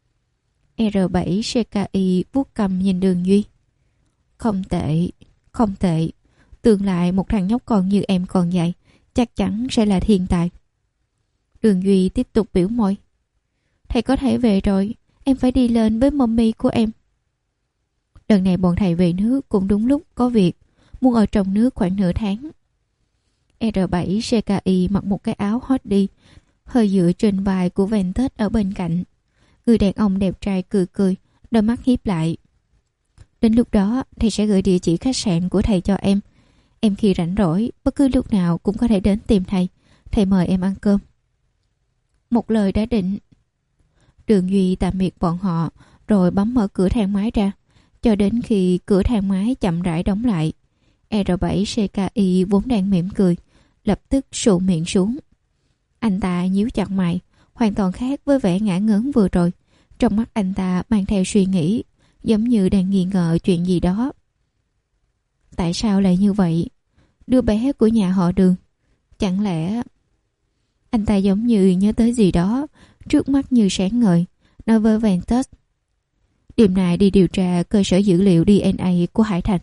R bảy C K I vuốt cầm nhìn Đường Duy. Không tệ, không tệ. Tương lai một thằng nhóc con như em còn vậy, chắc chắn sẽ là thiên tài. Đường Duy tiếp tục biểu môi. Thầy có thể về rồi, em phải đi lên với mommy của em. Lần này bọn thầy về nước cũng đúng lúc có việc, muốn ở trong nước khoảng nửa tháng. R bảy C K I mặc một cái áo hot đi, hơi dựa trên vai của Van Tết ở bên cạnh. Người đàn ông đẹp trai cười cười, đôi mắt híp lại. Đến lúc đó, thầy sẽ gửi địa chỉ khách sạn của thầy cho em. Em khi rảnh rỗi, bất cứ lúc nào cũng có thể đến tìm thầy. Thầy mời em ăn cơm. Một lời đã định. Đường Duy tạm biệt bọn họ, rồi bấm mở cửa thang máy ra. Cho đến khi cửa thang máy chậm rãi đóng lại, R bảy C K I vốn đang mỉm cười, lập tức sụ miệng xuống. Anh ta nhíu chặt mày, hoàn toàn khác với vẻ ngã ngớn vừa rồi. Trong mắt anh ta mang theo suy nghĩ, giống như đang nghi ngờ chuyện gì đó. Tại sao lại như vậy? Đứa bé của nhà họ Đường. Chẳng lẽ... Anh ta giống như nhớ tới gì đó, trước mắt như sáng ngời, nói với Ventus. Đêm nay đi điều tra cơ sở dữ liệu đê en a của Hải Thành.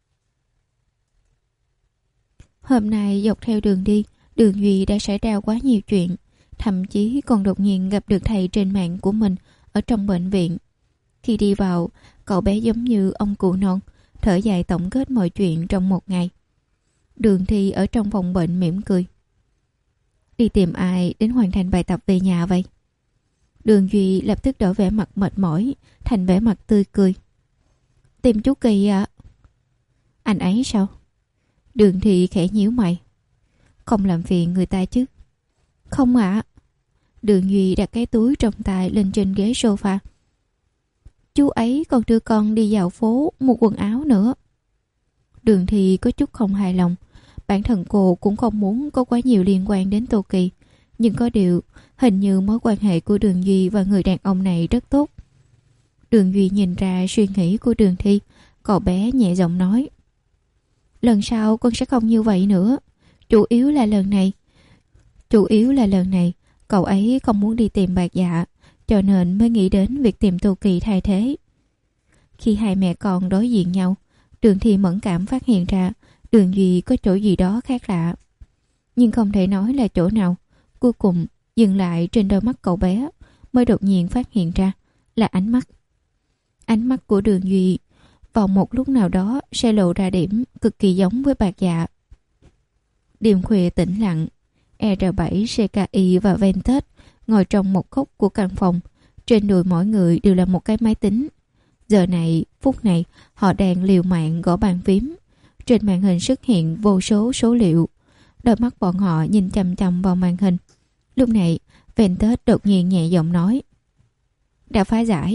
Hôm nay dọc theo đường đi, Đường Duy đã xảy ra quá nhiều chuyện, thậm chí còn đột nhiên gặp được thầy trên mạng của mình ở trong bệnh viện. Khi đi vào, cậu bé giống như ông cụ non, thở dài tổng kết mọi chuyện trong một ngày. Đường Thi ở trong phòng bệnh mỉm cười. Đi tìm ai đến hoàn thành bài tập về nhà vậy? Đường Duy lập tức đổi vẻ mặt mệt mỏi thành vẻ mặt tươi cười. Tìm chú Kỳ ạ. À? Anh ấy sao? Đường Thi khẽ nhíu mày. Không làm phiền người ta chứ? Không ạ. À. Đường Duy đặt cái túi trong tay lên trên ghế sofa. Chú ấy còn đưa con đi dạo phố mua quần áo nữa. Đường Thi có chút không hài lòng. Bản thân cô cũng không muốn có quá nhiều liên quan đến Tô Kỳ. Nhưng có điều, hình như mối quan hệ của Đường Duy và người đàn ông này rất tốt. Đường Duy nhìn ra suy nghĩ của Đường Thi. Cậu bé nhẹ giọng nói. Lần sau con sẽ không như vậy nữa. Chủ yếu là lần này. Chủ yếu là lần này, cậu ấy không muốn đi tìm Bạc Dạ, cho nên mới nghĩ đến việc tìm Tô Kỳ thay thế. Khi hai mẹ con đối diện nhau, Đường Thi mẫn cảm phát hiện ra Đường Duy có chỗ gì đó khác lạ. Nhưng không thể nói là chỗ nào. Cuối cùng dừng lại trên đôi mắt cậu bé, mới đột nhiên phát hiện ra là ánh mắt. Ánh mắt của Đường Duy vào một lúc nào đó sẽ lộ ra điểm cực kỳ giống với Bạc Dạ. Đêm khuya tĩnh lặng, e rờ bảy, xê ca i và Ventus ngồi trong một góc của căn phòng. Trên đùi mỗi người đều là một cái máy tính. Giờ này, phút này, họ đang liều mạng gõ bàn phím. Trên màn hình xuất hiện vô số số liệu. Đôi mắt bọn họ nhìn chằm chằm vào màn hình. Lúc này, Ventus đột nhiên nhẹ giọng nói. Đã phá giải.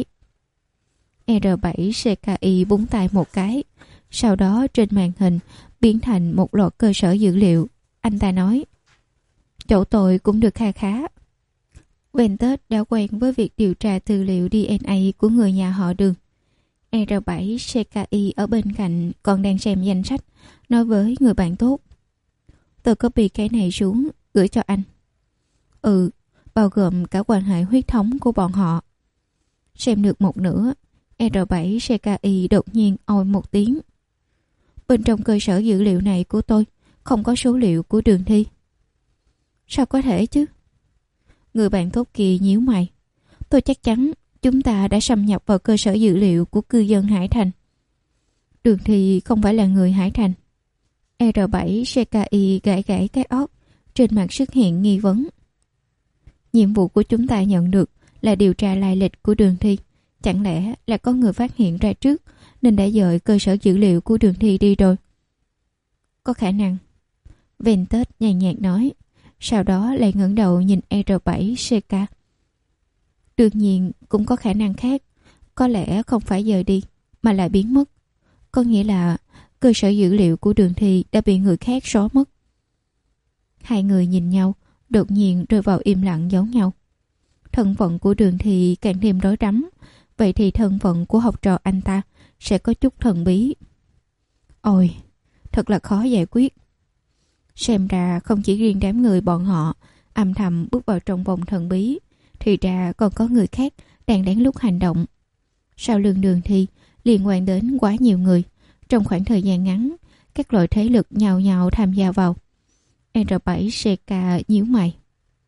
e rờ bảy, xê ca i búng tay một cái. Sau đó trên màn hình biến thành một loạt cơ sở dữ liệu. Anh ta nói. Chỗ tôi cũng được kha khá. Ventus đã quen với việc điều tra tư liệu đê en a của người nhà họ Đường. e rờ bảy, xê ca i ở bên cạnh còn đang xem danh sách, nói với người bạn tốt. Tôi copy cái này xuống, gửi cho anh. Ừ, bao gồm cả quan hệ huyết thống của bọn họ. Xem được một nửa, e rờ bảy, xê ca i đột nhiên oi một tiếng. Bên trong cơ sở dữ liệu này của tôi không có số liệu của Đường Thi. Sao có thể chứ? Người bạn tốt kia nhíu mày. Tôi chắc chắn chúng ta đã xâm nhập vào cơ sở dữ liệu của cư dân Hải Thành. Đường Thi không phải là người Hải Thành. e rờ bảy, xê ca i gãi gãi cái óc, trên mặt xuất hiện nghi vấn. Nhiệm vụ của chúng ta nhận được là điều tra lai lịch của Đường Thi. Chẳng lẽ là có người phát hiện ra trước nên đã dời cơ sở dữ liệu của Đường Thi đi rồi? Có khả năng. Ventus nhàn nhạt nói. Sau đó lại ngẩng đầu nhìn e rờ bảy, xê ca. Đương nhiên cũng có khả năng khác. Có lẽ không phải dời đi mà lại biến mất. Có nghĩa là cơ sở dữ liệu của Đường Thi đã bị người khác xóa mất. Hai người nhìn nhau, đột nhiên rơi vào im lặng giống nhau. Thân phận của Đường Thi càng thêm rối rắm. Vậy thì thân phận của học trò anh ta sẽ có chút thần bí. Ôi, thật là khó giải quyết. Xem ra không chỉ riêng đám người bọn họ âm thầm bước vào trong vòng thần bí, thì ra còn có người khác đang lén lút hành động. Sau lưng Đường Thi liên quan đến quá nhiều người. Trong khoảng thời gian ngắn, các loại thế lực nhào nhào tham gia vào. e rờ bảy, xê ca nhíu mày.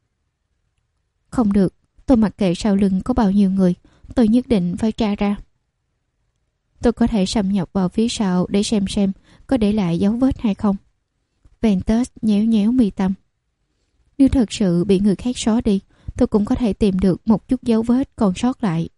Không được, tôi mặc kệ sau lưng có bao nhiêu người, tôi nhất định phải tra ra. Tôi có thể xâm nhập vào phía sau để xem xem có để lại dấu vết hay không. Ventus nhéo nhéo mi tâm. Nếu thật sự bị người khác xóa đi, tôi cũng có thể tìm được một chút dấu vết còn sót lại.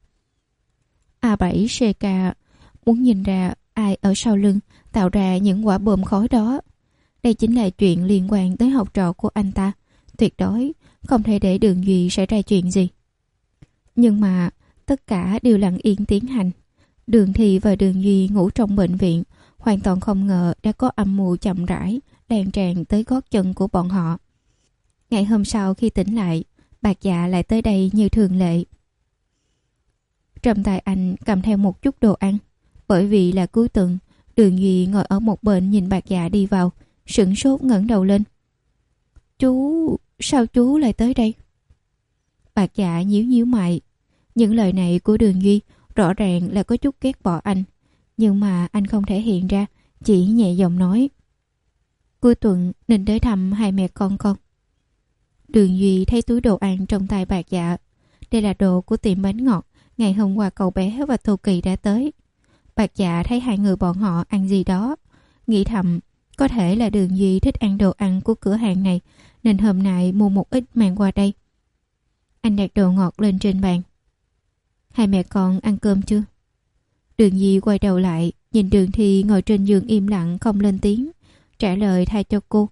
a bảy, xê ca muốn nhìn ra ai ở sau lưng tạo ra những quả bom khói đó. Đây chính là chuyện liên quan tới học trò của anh ta. Tuyệt đối không thể để Đường Duy xảy ra chuyện gì. Nhưng mà tất cả đều lặng yên tiến hành. Đường Thi và Đường Duy ngủ trong bệnh viện, hoàn toàn không ngờ đã có âm mưu chậm rãi lan tràn tới gót chân của bọn họ. Ngày hôm sau khi tỉnh lại, Bạc Dạ lại tới đây như thường lệ. Trong tay anh cầm theo một chút đồ ăn. Bởi vì là cuối tuần, Đường Duy ngồi ở một bên nhìn Bạc Dạ đi vào, sửng sốt ngẩng đầu lên. Chú... sao chú lại tới đây? Bạc Dạ nhíu nhíu mày. Những lời này của Đường Duy rõ ràng là có chút ghét bỏ anh. Nhưng mà anh không thể hiện ra, chỉ nhẹ giọng nói. Cuối tuần nên tới thăm hai mẹ con con. Đường Duy thấy túi đồ ăn trong tay Bạc Dạ. Đây là đồ của tiệm bánh ngọt ngày hôm qua cậu bé và Tô Kỳ đã tới. Bạc Dạ thấy hai người bọn họ ăn gì đó, nghĩ thầm có thể là Đường Duy thích ăn đồ ăn của cửa hàng này, nên hôm nay mua một ít mang qua đây. Anh đặt đồ ngọt lên trên bàn. Hai mẹ con ăn cơm chưa? Đường Duy quay đầu lại, nhìn Đường Thi ngồi trên giường im lặng không lên tiếng, trả lời thay cho cô.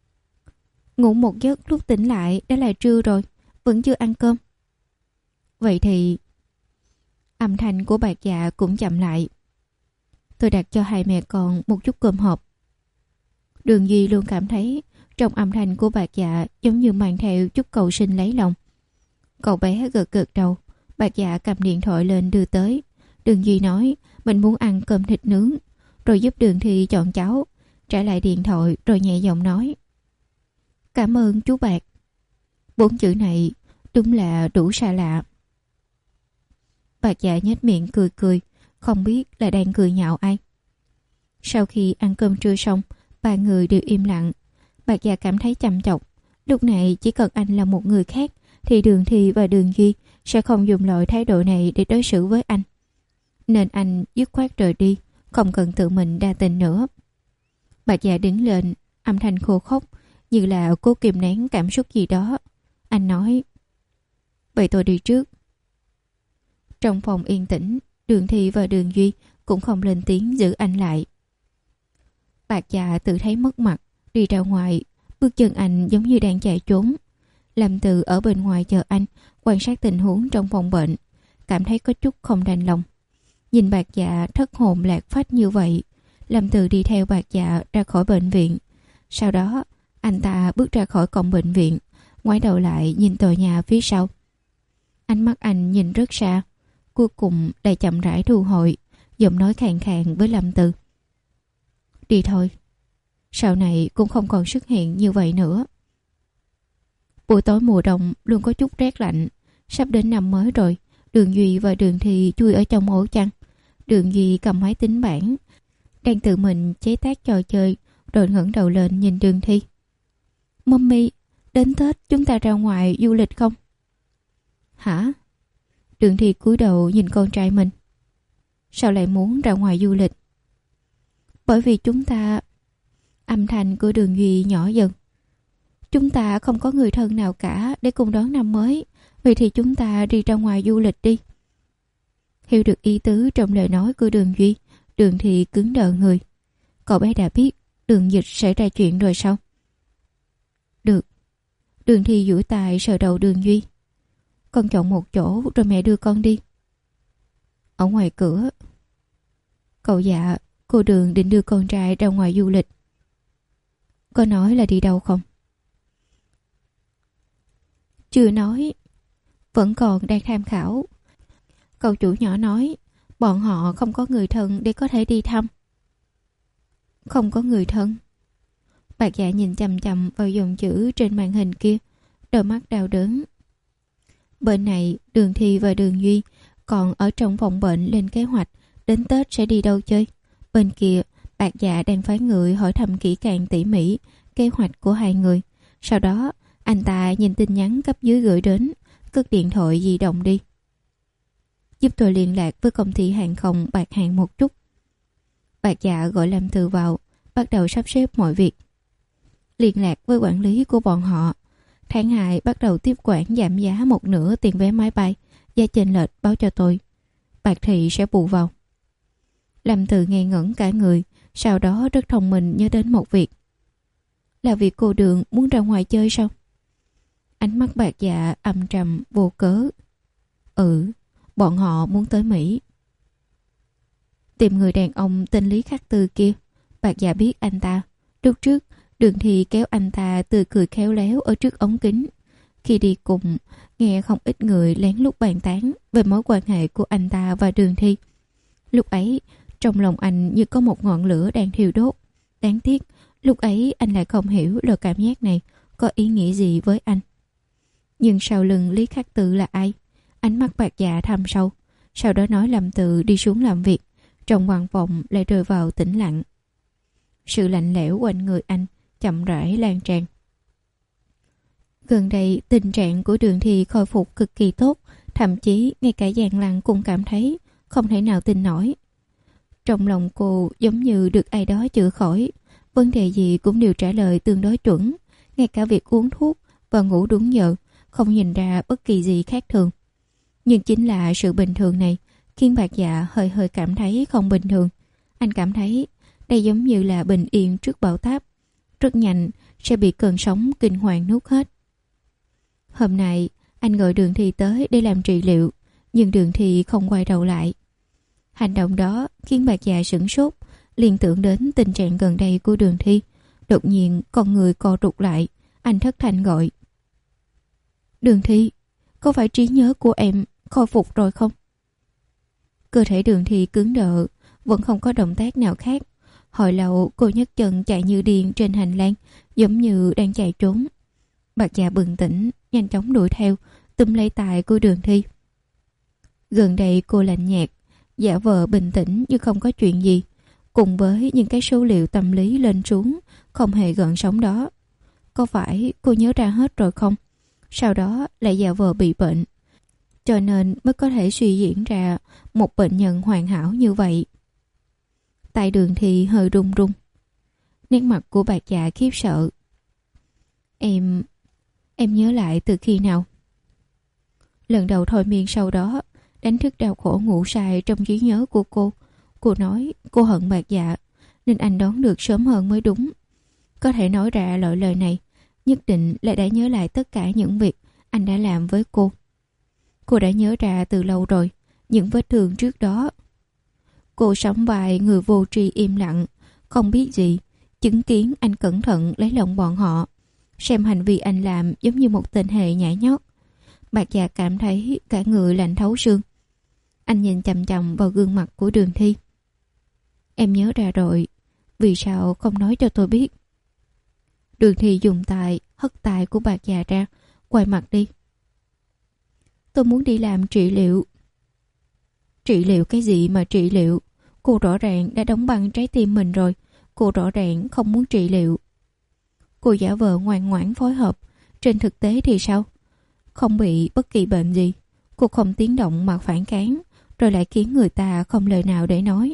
Ngủ một giấc lúc tỉnh lại đã là trưa rồi, vẫn chưa ăn cơm. Vậy thì... Âm thanh của Bạc Dạ cũng chậm lại. Tôi đặt cho hai mẹ con một chút cơm hộp. Đường Duy luôn cảm thấy trong âm thanh của Bạc Dạ giống như mang theo chút cầu xin lấy lòng. Cậu bé gật gật đầu. Bạc Dạ cầm điện thoại lên đưa tới. Đường Duy nói mình muốn ăn cơm thịt nướng, rồi giúp Đường Thi chọn cháo, trả lại điện thoại rồi nhẹ giọng nói. Cảm ơn chú Bạc. Bốn chữ này đúng là đủ xa lạ. Bạc Dạ nhếch miệng cười cười, không biết là đang cười nhạo ai. Sau khi ăn cơm trưa xong, ba người đều im lặng. Bạc Dạ cảm thấy chăm chọc. Lúc này chỉ cần anh là một người khác thì Đường Thi và Đường Duy sẽ không dùng loại thái độ này để đối xử với anh. Nên anh dứt khoát rời đi, không cần tự mình đa tình nữa. Bạc Dạ đứng lên, âm thanh khô khốc như là cố kìm nén cảm xúc gì đó. Anh nói, vậy tôi đi trước. Trong phòng yên tĩnh, Đường Thi và Đường Duy cũng không lên tiếng giữ anh lại. Bạc Dạ tự thấy mất mặt, đi ra ngoài, bước chân anh giống như đang chạy trốn. Lâm Từ ở bên ngoài chờ anh, quan sát tình huống trong phòng bệnh, cảm thấy có chút không đành lòng. Nhìn Bạc Dạ thất hồn lạc phách như vậy, Lâm Từ đi theo Bạc Dạ ra khỏi bệnh viện. Sau đó, anh ta bước ra khỏi cổng bệnh viện, ngoái đầu lại nhìn tòa nhà phía sau. Ánh mắt anh nhìn rất xa, cuối cùng lại chậm rãi thu hồi, giọng nói khàn khàn với Lâm Từ. Đi thôi, sau này cũng không còn xuất hiện như vậy nữa. Buổi tối mùa đông luôn có chút rét lạnh. Sắp đến năm mới rồi, Đường Duy và Đường Thi chui ở trong ổ chăn. Đường Duy cầm máy tính bảng, đang tự mình chế tác trò chơi, rồi ngẩng đầu lên nhìn Đường Thi. Mummy, đến Tết chúng ta ra ngoài du lịch không? Hả? Đường Thi cúi đầu nhìn con trai mình. Sao lại muốn ra ngoài du lịch? Bởi vì chúng ta... Âm thanh của Đường Duy nhỏ dần. Chúng ta không có người thân nào cả để cùng đón năm mới, vậy thì chúng ta đi ra ngoài du lịch đi. Hiểu được ý tứ trong lời nói của Đường Duy, Đường Thi cứng đờ người. Cậu bé đã biết Đường Dịch sẽ ra chuyện rồi sao? Được. Đường Thi duỗi tay sờ đầu Đường Duy. Con chọn một chỗ rồi mẹ đưa con đi. Ở ngoài cửa. Cậu dạ, cô Đường định đưa con trai ra ngoài du lịch. Có nói là đi đâu không? Chưa nói. Vẫn còn đang tham khảo. Cậu chủ nhỏ nói bọn họ không có người thân để có thể đi thăm. Không có người thân. Bạc Dạ nhìn chằm chằm vào dòng chữ trên màn hình kia, đôi mắt đau đớn. Bên này Đường Thi và Đường Duy còn ở trong phòng bệnh lên kế hoạch đến Tết sẽ đi đâu chơi. Bên kia Bạc Dạ đang phái người hỏi thăm kỹ càng tỉ mỉ kế hoạch của hai người. Sau đó anh ta nhìn tin nhắn cấp dưới gửi đến, cất điện thoại di động đi. Giúp tôi liên lạc với công ty hàng không Bạc Hàng một chút. Bạc Dạ gọi Lâm Từ vào, bắt đầu sắp xếp mọi việc. Liên lạc với quản lý của bọn họ. Tháng hai bắt đầu tiếp quản giảm giá một nửa tiền vé máy bay, giá chênh lệch báo cho tôi. Bạc Thị sẽ bù vào. Lâm Từ ngây ngẩn cả người, sau đó rất thông minh nhớ đến một việc. Là việc cô Đường muốn ra ngoài chơi sao? Ánh mắt Bạc Dạ âm trầm vô cớ. Ừ, bọn họ muốn tới Mỹ. Tìm người đàn ông tên Lý Khắc Tư kia. Bạc Dạ biết anh ta. Lúc trước Đường Thi kéo anh ta tươi cười khéo léo ở trước ống kính. Khi đi cùng, nghe không ít người lén lút bàn tán về mối quan hệ của anh ta và Đường Thi. Lúc ấy, trong lòng anh như có một ngọn lửa đang thiêu đốt. Đáng tiếc, lúc ấy anh lại không hiểu loại cảm giác này có ý nghĩa gì với anh. Nhưng sau lưng Lý Khắc Tư là ai? Ánh mắt Bạc Dạ thâm sâu. Sau đó nói Lâm Tự đi xuống làm việc. Trong văn phòng lại rơi vào tĩnh lặng. Sự lạnh lẽo quanh người anh chậm rãi lan tràn. Gần đây tình trạng của Đường Thi khôi phục cực kỳ tốt. Thậm chí ngay cả Giang Lăng cũng cảm thấy không thể nào tin nổi. Trong lòng cô giống như được ai đó chữa khỏi. Vấn đề gì cũng đều trả lời tương đối chuẩn. Ngay cả việc uống thuốc và ngủ đúng giờ không nhìn ra bất kỳ gì khác thường. Nhưng chính là sự bình thường này khiến Bạc Dạ hơi hơi cảm thấy không bình thường. Anh cảm thấy đây giống như là bình yên trước bão táp. Rất nhanh sẽ bị cơn sóng kinh hoàng nuốt hết. Hôm nay anh gọi Đường Thi tới để làm trị liệu. Nhưng Đường Thi không quay đầu lại. Hành động đó khiến Bạc Dạ sửng sốt, liên tưởng đến tình trạng gần đây của Đường Thi. Đột nhiên con người co rụt lại. Anh thất thanh gọi: Đường Thi, có phải trí nhớ của em khôi phục rồi không? Cơ thể Đường Thi cứng đờ, vẫn không có động tác nào khác. Hồi lâu cô nhấc chân chạy như điên trên hành lang, giống như đang chạy trốn. Bạc Dạ bừng tỉnh, nhanh chóng đuổi theo, túm lấy tay của Đường Thi. Gần đây cô lạnh nhạt, giả vờ bình tĩnh như không có chuyện gì, cùng với những cái số liệu tâm lý lên xuống không hề gợn sóng đó. Có phải cô nhớ ra hết rồi không? Sau đó lại giả vờ bị bệnh, cho nên mới có thể suy diễn ra một bệnh nhân hoàn hảo như vậy. Tay Đường Thi hơi run run. Nét mặt của Bạc Dạ khiếp sợ. Em... em nhớ lại từ khi nào? Lần đầu thôi miên sau đó đánh thức đau khổ ngủ say trong trí nhớ của cô. Cô nói cô hận Bạc Dạ, nên anh đón được sớm hơn mới đúng. Có thể nói ra loại lời này, nhất định là đã nhớ lại tất cả những việc anh đã làm với cô. Cô đã nhớ ra từ lâu rồi những vết thương trước đó. Cô sắm vai người vô tri im lặng, không biết gì, chứng kiến anh cẩn thận lấy lòng bọn họ, xem hành vi anh làm giống như một tên hề nhảy nhót. Bạc Dạ cảm thấy cả người lạnh thấu xương. Anh nhìn chằm chằm vào gương mặt của Đường Thi. Em nhớ ra rồi, vì sao không nói cho tôi biết? Đường Thi dùng tay hất tay của Bạc Dạ ra, quay mặt đi. Tôi muốn đi làm trị liệu. Trị liệu cái gì mà trị liệu? Cô rõ ràng đã đóng băng trái tim mình rồi. Cô rõ ràng không muốn trị liệu. Cô giả vờ ngoan ngoãn phối hợp. Trên thực tế thì sao? Không bị bất kỳ bệnh gì. Cô không tiếng động mà phản kháng, rồi lại khiến người ta không lời nào để nói.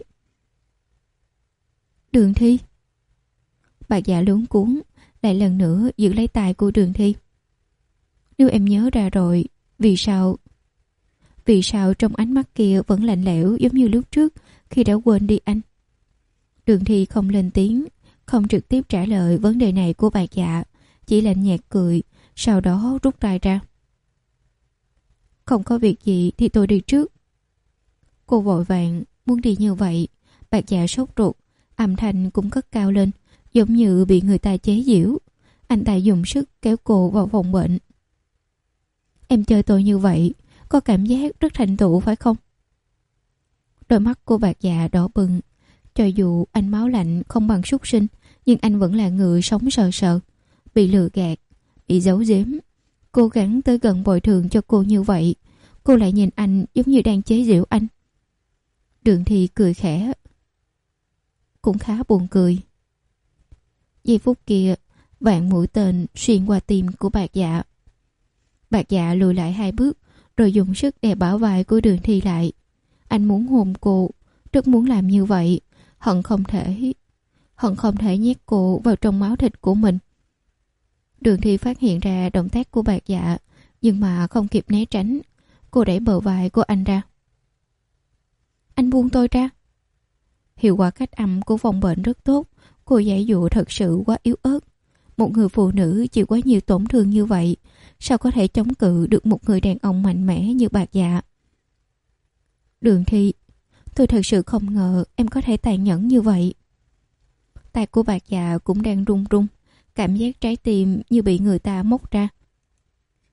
Đường Thi. Bạc Dạ luống cuống, lại lần nữa giữ lấy tay của Đường Thi. Nếu em nhớ ra rồi, vì sao? Vì sao trong ánh mắt kia vẫn lạnh lẽo giống như lúc trước khi đã quên đi anh? Đường Thi không lên tiếng, không trực tiếp trả lời vấn đề này của Bạc Dạ, chỉ lạnh nhạt cười, sau đó rút tay ra. Không có việc gì thì tôi đi trước. Cô vội vàng muốn đi như vậy. Bạc Dạ sốt ruột, âm thanh cũng cất cao lên, giống như bị người ta chế giễu. Anh ta dùng sức kéo cô vào phòng bệnh. Em chơi tôi như vậy, có cảm giác rất thành tựu phải không? Đôi mắt của Bạc Dạ đỏ bừng. Cho dù anh máu lạnh không bằng súc sinh, nhưng anh vẫn là người sống sờ sờ, bị lừa gạt, bị giấu giếm. Cố gắng tới gần bồi thường cho cô như vậy, cô lại nhìn anh giống như đang chế giễu anh. Đường Thi cười khẽ, cũng khá buồn cười. Giây phút kia, vạn mũi tên xuyên qua tim của Bạc Dạ. Bạc Dạ lùi lại hai bước, rồi dùng sức đè bả vai của Đường Thi lại. Anh muốn hôn cô, rất muốn làm như vậy, hận không thể, hận không thể nhét cô vào trong máu thịt của mình. Đường Thi phát hiện ra động tác của Bạc Dạ, nhưng mà không kịp né tránh. Cô đẩy bờ vai của anh ra. Anh buông tôi ra. Hiệu quả cách âm của phòng bệnh rất tốt. Cô giải dụ thật sự quá yếu ớt. Một người phụ nữ chịu quá nhiều tổn thương như vậy, sao có thể chống cự được một người đàn ông mạnh mẽ như Bạc Dạ? Đường Thi, tôi thật sự không ngờ em có thể tàn nhẫn như vậy. Tay của Bạc Dạ cũng đang run run, cảm giác trái tim như bị người ta móc ra.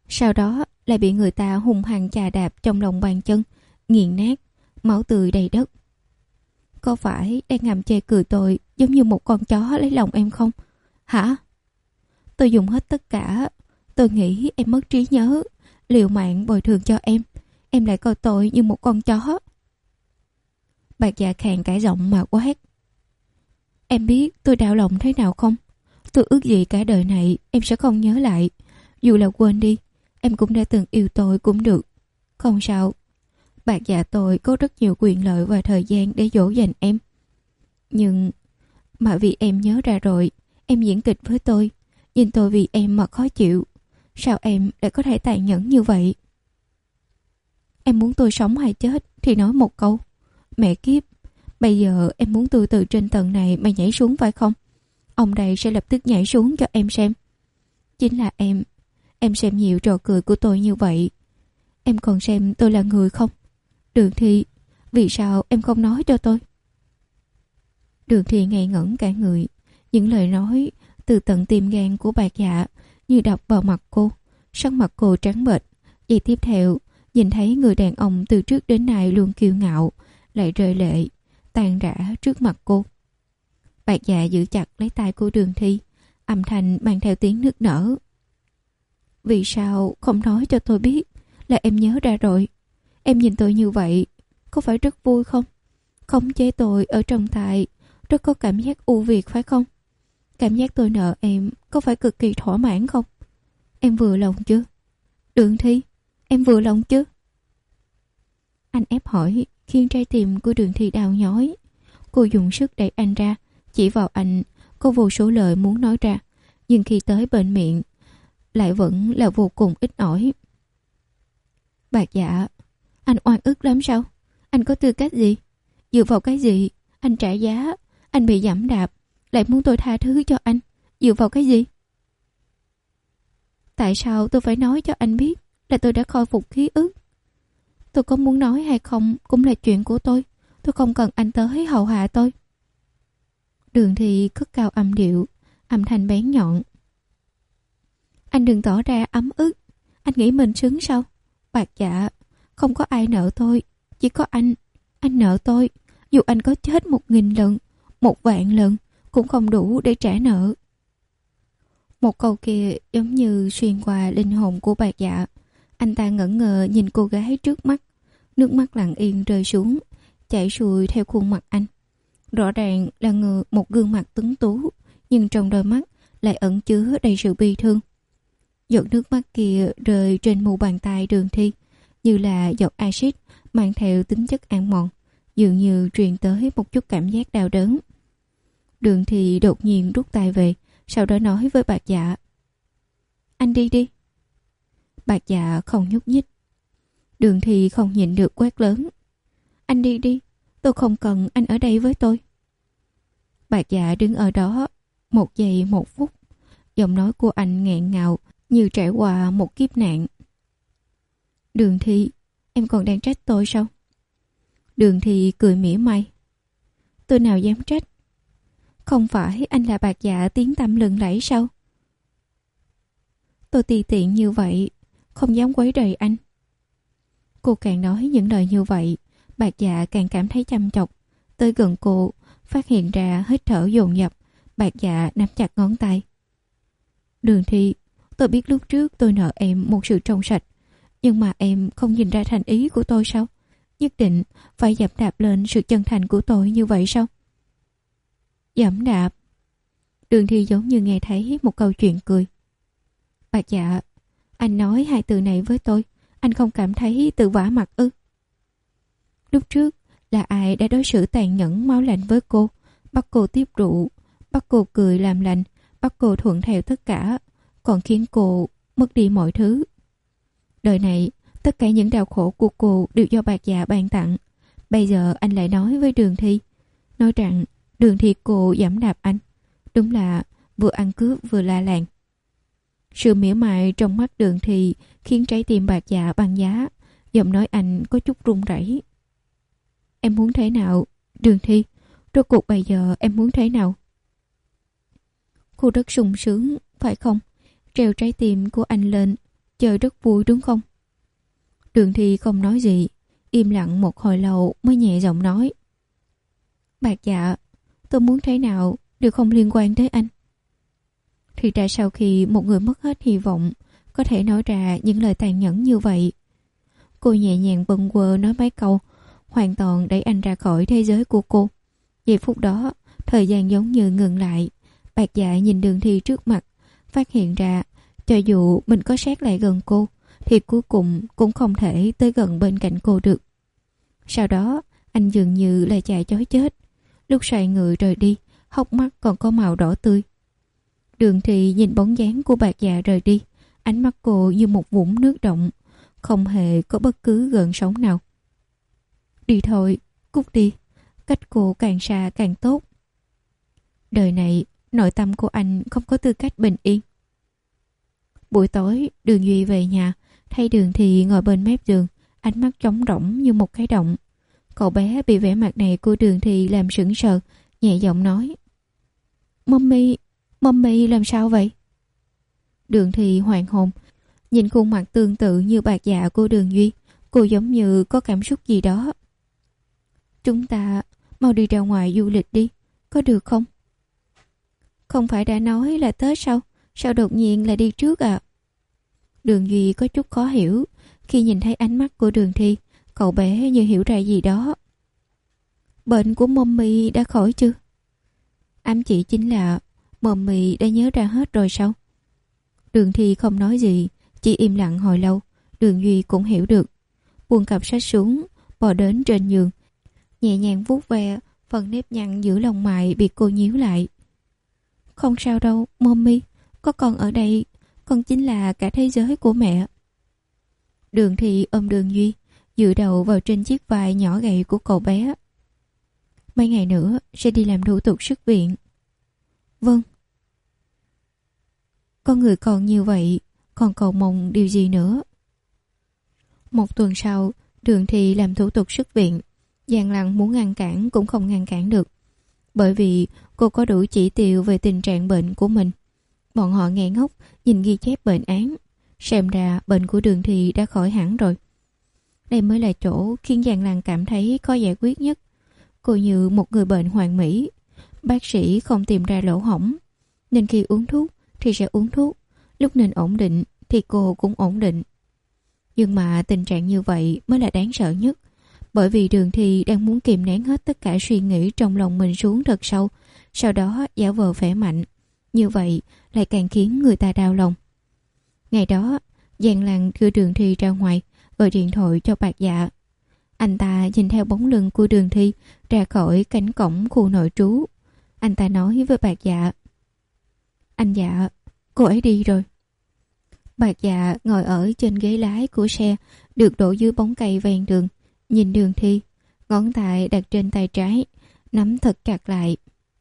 Sau đó lại bị người ta hung hăng chà đạp trong lòng bàn chân, nghiền nát, máu tươi đầy đất. Có phải đang ngầm chê cười tôi giống như một con chó lấy lòng em không? Hả? Tôi dùng hết tất cả. Tôi nghĩ em mất trí nhớ, liều mạng bồi thường cho em. Em lại coi tôi như một con chó. Bạc Dạ khàn cả giọng mà quát. Em biết tôi đau lòng thế nào không? Tôi ước gì cả đời này em sẽ không nhớ lại. Dù là quên đi, em cũng đã từng yêu tôi cũng được. Không sao. Bạc Dạ tôi có rất nhiều quyền lợi và thời gian để dỗ dành em. Nhưng mà vì em nhớ ra rồi, em diễn kịch với tôi, nhìn tôi vì em mà khó chịu. Sao em lại có thể tàn nhẫn như vậy? Em muốn tôi sống hay chết thì nói một câu. Mẹ kiếp, bây giờ em muốn tôi từ trên tầng này mà nhảy xuống phải không? Ông đây sẽ lập tức nhảy xuống cho em xem. Chính là em. Em xem nhiều trò cười của tôi như vậy. Em còn xem tôi là người không? Đường Thi, vì sao em không nói cho tôi? Đường Thi ngây ngẩn cả người. Những lời nói từ tận tim gan của Bạc Dạ như đập vào mặt cô. Sắc mặt cô trắng bệch. Giây tiếp theo, nhìn thấy người đàn ông từ trước đến nay luôn kiêu ngạo lại rơi lệ, tàn rã trước mặt cô. Bạc Dạ giữ chặt lấy tay của Đường Thi, âm thanh mang theo tiếng nức nở. Vì sao không nói cho tôi biết là em nhớ ra rồi? Em nhìn tôi như vậy, có phải rất vui không? Khống chế tôi ở trong tay, rất có cảm giác ưu việt phải không? Cảm giác tôi nợ em có phải cực kỳ thỏa mãn không? Em vừa lòng chưa? Đường Thi, em vừa lòng chứ? Anh ép hỏi khiến trái tim của Đường Thi đau nhói. Cô dùng sức đẩy anh ra, chỉ vào anh, có vô số lời muốn nói ra, nhưng khi tới bên miệng lại vẫn là vô cùng ít ỏi. Bạc Dạ, anh oan ức lắm sao? Anh có tư cách gì? Dựa vào cái gì? Anh trả giá, anh bị giẫm đạp, lại muốn tôi tha thứ cho anh. Dựa vào cái gì? Tại sao tôi phải nói cho anh biết là tôi đã khôi phục ký ức? Tôi có muốn nói hay không cũng là chuyện của tôi. Tôi không cần anh tới hầu hạ tôi. Đường Thi cất cao âm điệu, âm thanh bén nhọn. Anh đừng tỏ ra ấm ức. Anh nghĩ mình xứng sao? Bạc Dạ, không có ai nợ tôi, chỉ có anh. Anh nợ tôi, dù anh có chết một nghìn lần, một vạn lần, cũng không đủ để trả nợ. Một câu kia giống như xuyên qua linh hồn của Bạc Dạ. Anh ta ngẩn ngơ nhìn cô gái trước mắt, nước mắt lặng yên rơi xuống, chảy xuôi theo khuôn mặt anh. Rõ ràng là người một gương mặt tuấn tú, nhưng trong đôi mắt lại ẩn chứa đầy sự bi thương. Giọt nước mắt kia rơi trên mu bàn tay Đường Thi, như là giọt axit mang theo tính chất ăn mòn, dường như truyền tới một chút cảm giác đau đớn. Đường Thi đột nhiên rút tay về, sau đó nói với Bạc Dạ: Anh đi đi. Bạc Dạ không nhúc nhích. Đường Thi không nhịn được quát lớn: Anh đi đi, tôi không cần anh ở đây với tôi. Bạc Dạ đứng ở đó một giây một phút, giọng nói của anh nghẹn ngào như trải qua một kiếp nạn. Đường Thi, em còn đang trách tôi sao? Đường Thi cười mỉa mai: Tôi nào dám trách. Không phải anh là Bạc Dạ tiếng tăm lừng lẫy sao? Tôi tùy tiện như vậy, không dám quấy rầy anh. Cô càng nói những lời như vậy, Bạc Dạ càng cảm thấy chăm chọc. Tới gần cô, phát hiện ra hít thở dồn dập, Bạc Dạ nắm chặt ngón tay. Đường Thi, tôi biết lúc trước tôi nợ em một sự trong sạch, nhưng mà em không nhìn ra thành ý của tôi sao? Nhất định phải giẫm đạp lên sự chân thành của tôi như vậy sao? Giẫm đạp? Đường Thi giống như nghe thấy một câu chuyện cười. Bạc Dạ, anh nói hai từ này với tôi, anh không cảm thấy tự vả mặt ư? Lúc trước là ai đã đối xử tàn nhẫn máu lạnh với cô, bắt cô tiếp rượu, bắt cô cười làm lành, bắt cô thuận theo tất cả, còn khiến cô mất đi mọi thứ. Đời này, tất cả những đau khổ của cô đều do Bạc Dạ ban tặng. Bây giờ anh lại nói với Đường Thi, nói rằng Đường Thi cô giẫm đạp anh. Đúng là vừa ăn cướp vừa la làng. Sự mỉa mai trong mắt Đường Thi khiến trái tim Bạc Dạ băng giá, giọng nói anh có chút run rẩy. Em muốn thế nào, Đường Thi? Rốt cuộc bây giờ em muốn thế nào? Cô rất sung sướng, phải không? Treo trái tim của anh lên, chơi rất vui đúng không? Đường Thi không nói gì, im lặng một hồi lâu mới nhẹ giọng nói. Bạc Dạ, tôi muốn thế nào đều không liên quan tới anh. Thì ra sau khi một người mất hết hy vọng, có thể nói ra những lời tàn nhẫn như vậy. Cô nhẹ nhàng bâng quơ nói mấy câu, hoàn toàn đẩy anh ra khỏi thế giới của cô. Giây phút đó, thời gian giống như ngừng lại. Bạc Dạ nhìn Đường Thi trước mặt, phát hiện ra cho dù mình có sát lại gần cô, thì cuối cùng cũng không thể tới gần bên cạnh cô được. Sau đó, anh dường như là chạy chối chết. Lúc xoay người rời đi, hốc mắt còn có màu đỏ tươi. Đường Thi nhìn bóng dáng của Bạc Dạ rời đi, ánh mắt cô như một vũng nước động, không hề có bất cứ gợn sóng nào. Đi thôi, cút đi, cách cô càng xa càng tốt. Đời này, nội tâm của anh không có tư cách bình yên. Buổi tối, Đường Duy về nhà, thấy Đường Thi ngồi bên mép giường, ánh mắt trống rỗng như một cái động. Cậu bé bị vẻ mặt này của Đường Thi làm sững sờ, nhẹ giọng nói. Mommy, Mommy làm sao vậy? Đường Thi hoảng hồn, nhìn khuôn mặt tương tự như Bạc Dạ của Đường Duy, cô giống như có cảm xúc gì đó. Chúng ta mau đi ra ngoài du lịch đi, có được không? Không phải đã nói là Tết sao? Sao đột nhiên lại đi trước à? Đường Duy có chút khó hiểu. Khi nhìn thấy ánh mắt của Đường Thi, cậu bé như hiểu ra gì đó. Bệnh của Mommy đã khỏi chưa? Ám chỉ chính là Mommy đã nhớ ra hết rồi sao? Đường Thi không nói gì, chỉ im lặng hồi lâu. Đường Duy cũng hiểu được, buông cặp sách xuống, bò đến trên giường, nhẹ nhàng vuốt ve phần nếp nhăn giữa lông mày bị cô nhíu lại. Không sao đâu, Mommy, có con ở đây, con chính là cả thế giới của mẹ. Đường Thi ôm Đường Duy, dựa đầu vào trên chiếc vai nhỏ gầy của cậu bé. Mấy ngày nữa sẽ đi làm thủ tục xuất viện. Vâng. Con người còn như vậy, còn cầu mong điều gì nữa? Một tuần sau, Đường Thi làm thủ tục xuất viện. Giang Lăng muốn ngăn cản cũng không ngăn cản được, bởi vì cô có đủ chỉ tiêu về tình trạng bệnh của mình. Bọn họ ngây ngốc nhìn ghi chép bệnh án, xem ra bệnh của Đường Thi đã khỏi hẳn rồi. Đây mới là chỗ khiến Giang Lăng cảm thấy khó giải quyết nhất. Cô như một người bệnh hoàn mỹ, bác sĩ không tìm ra lỗ hổng, nên khi uống thuốc thì sẽ uống thuốc, lúc nên ổn định thì cô cũng ổn định. Nhưng mà tình trạng như vậy mới là đáng sợ nhất, bởi vì Đường Thi đang muốn kìm nén hết tất cả suy nghĩ trong lòng mình xuống thật sâu, sau đó giả vờ khỏe mạnh. Như vậy lại càng khiến người ta đau lòng. Ngày đó, Giang Lăng đưa Đường Thi ra ngoài, gọi điện thoại cho Bạc Dạ. Anh ta nhìn theo bóng lưng của Đường Thi ra khỏi cánh cổng khu nội trú. Anh ta nói với Bạc Dạ. Anh Dạ, cô ấy đi rồi. Bạc Dạ ngồi ở trên ghế lái của xe được đổ dưới bóng cây ven đường, nhìn Đường Thi, ngón tay đặt trên tay trái, nắm thật chặt lại.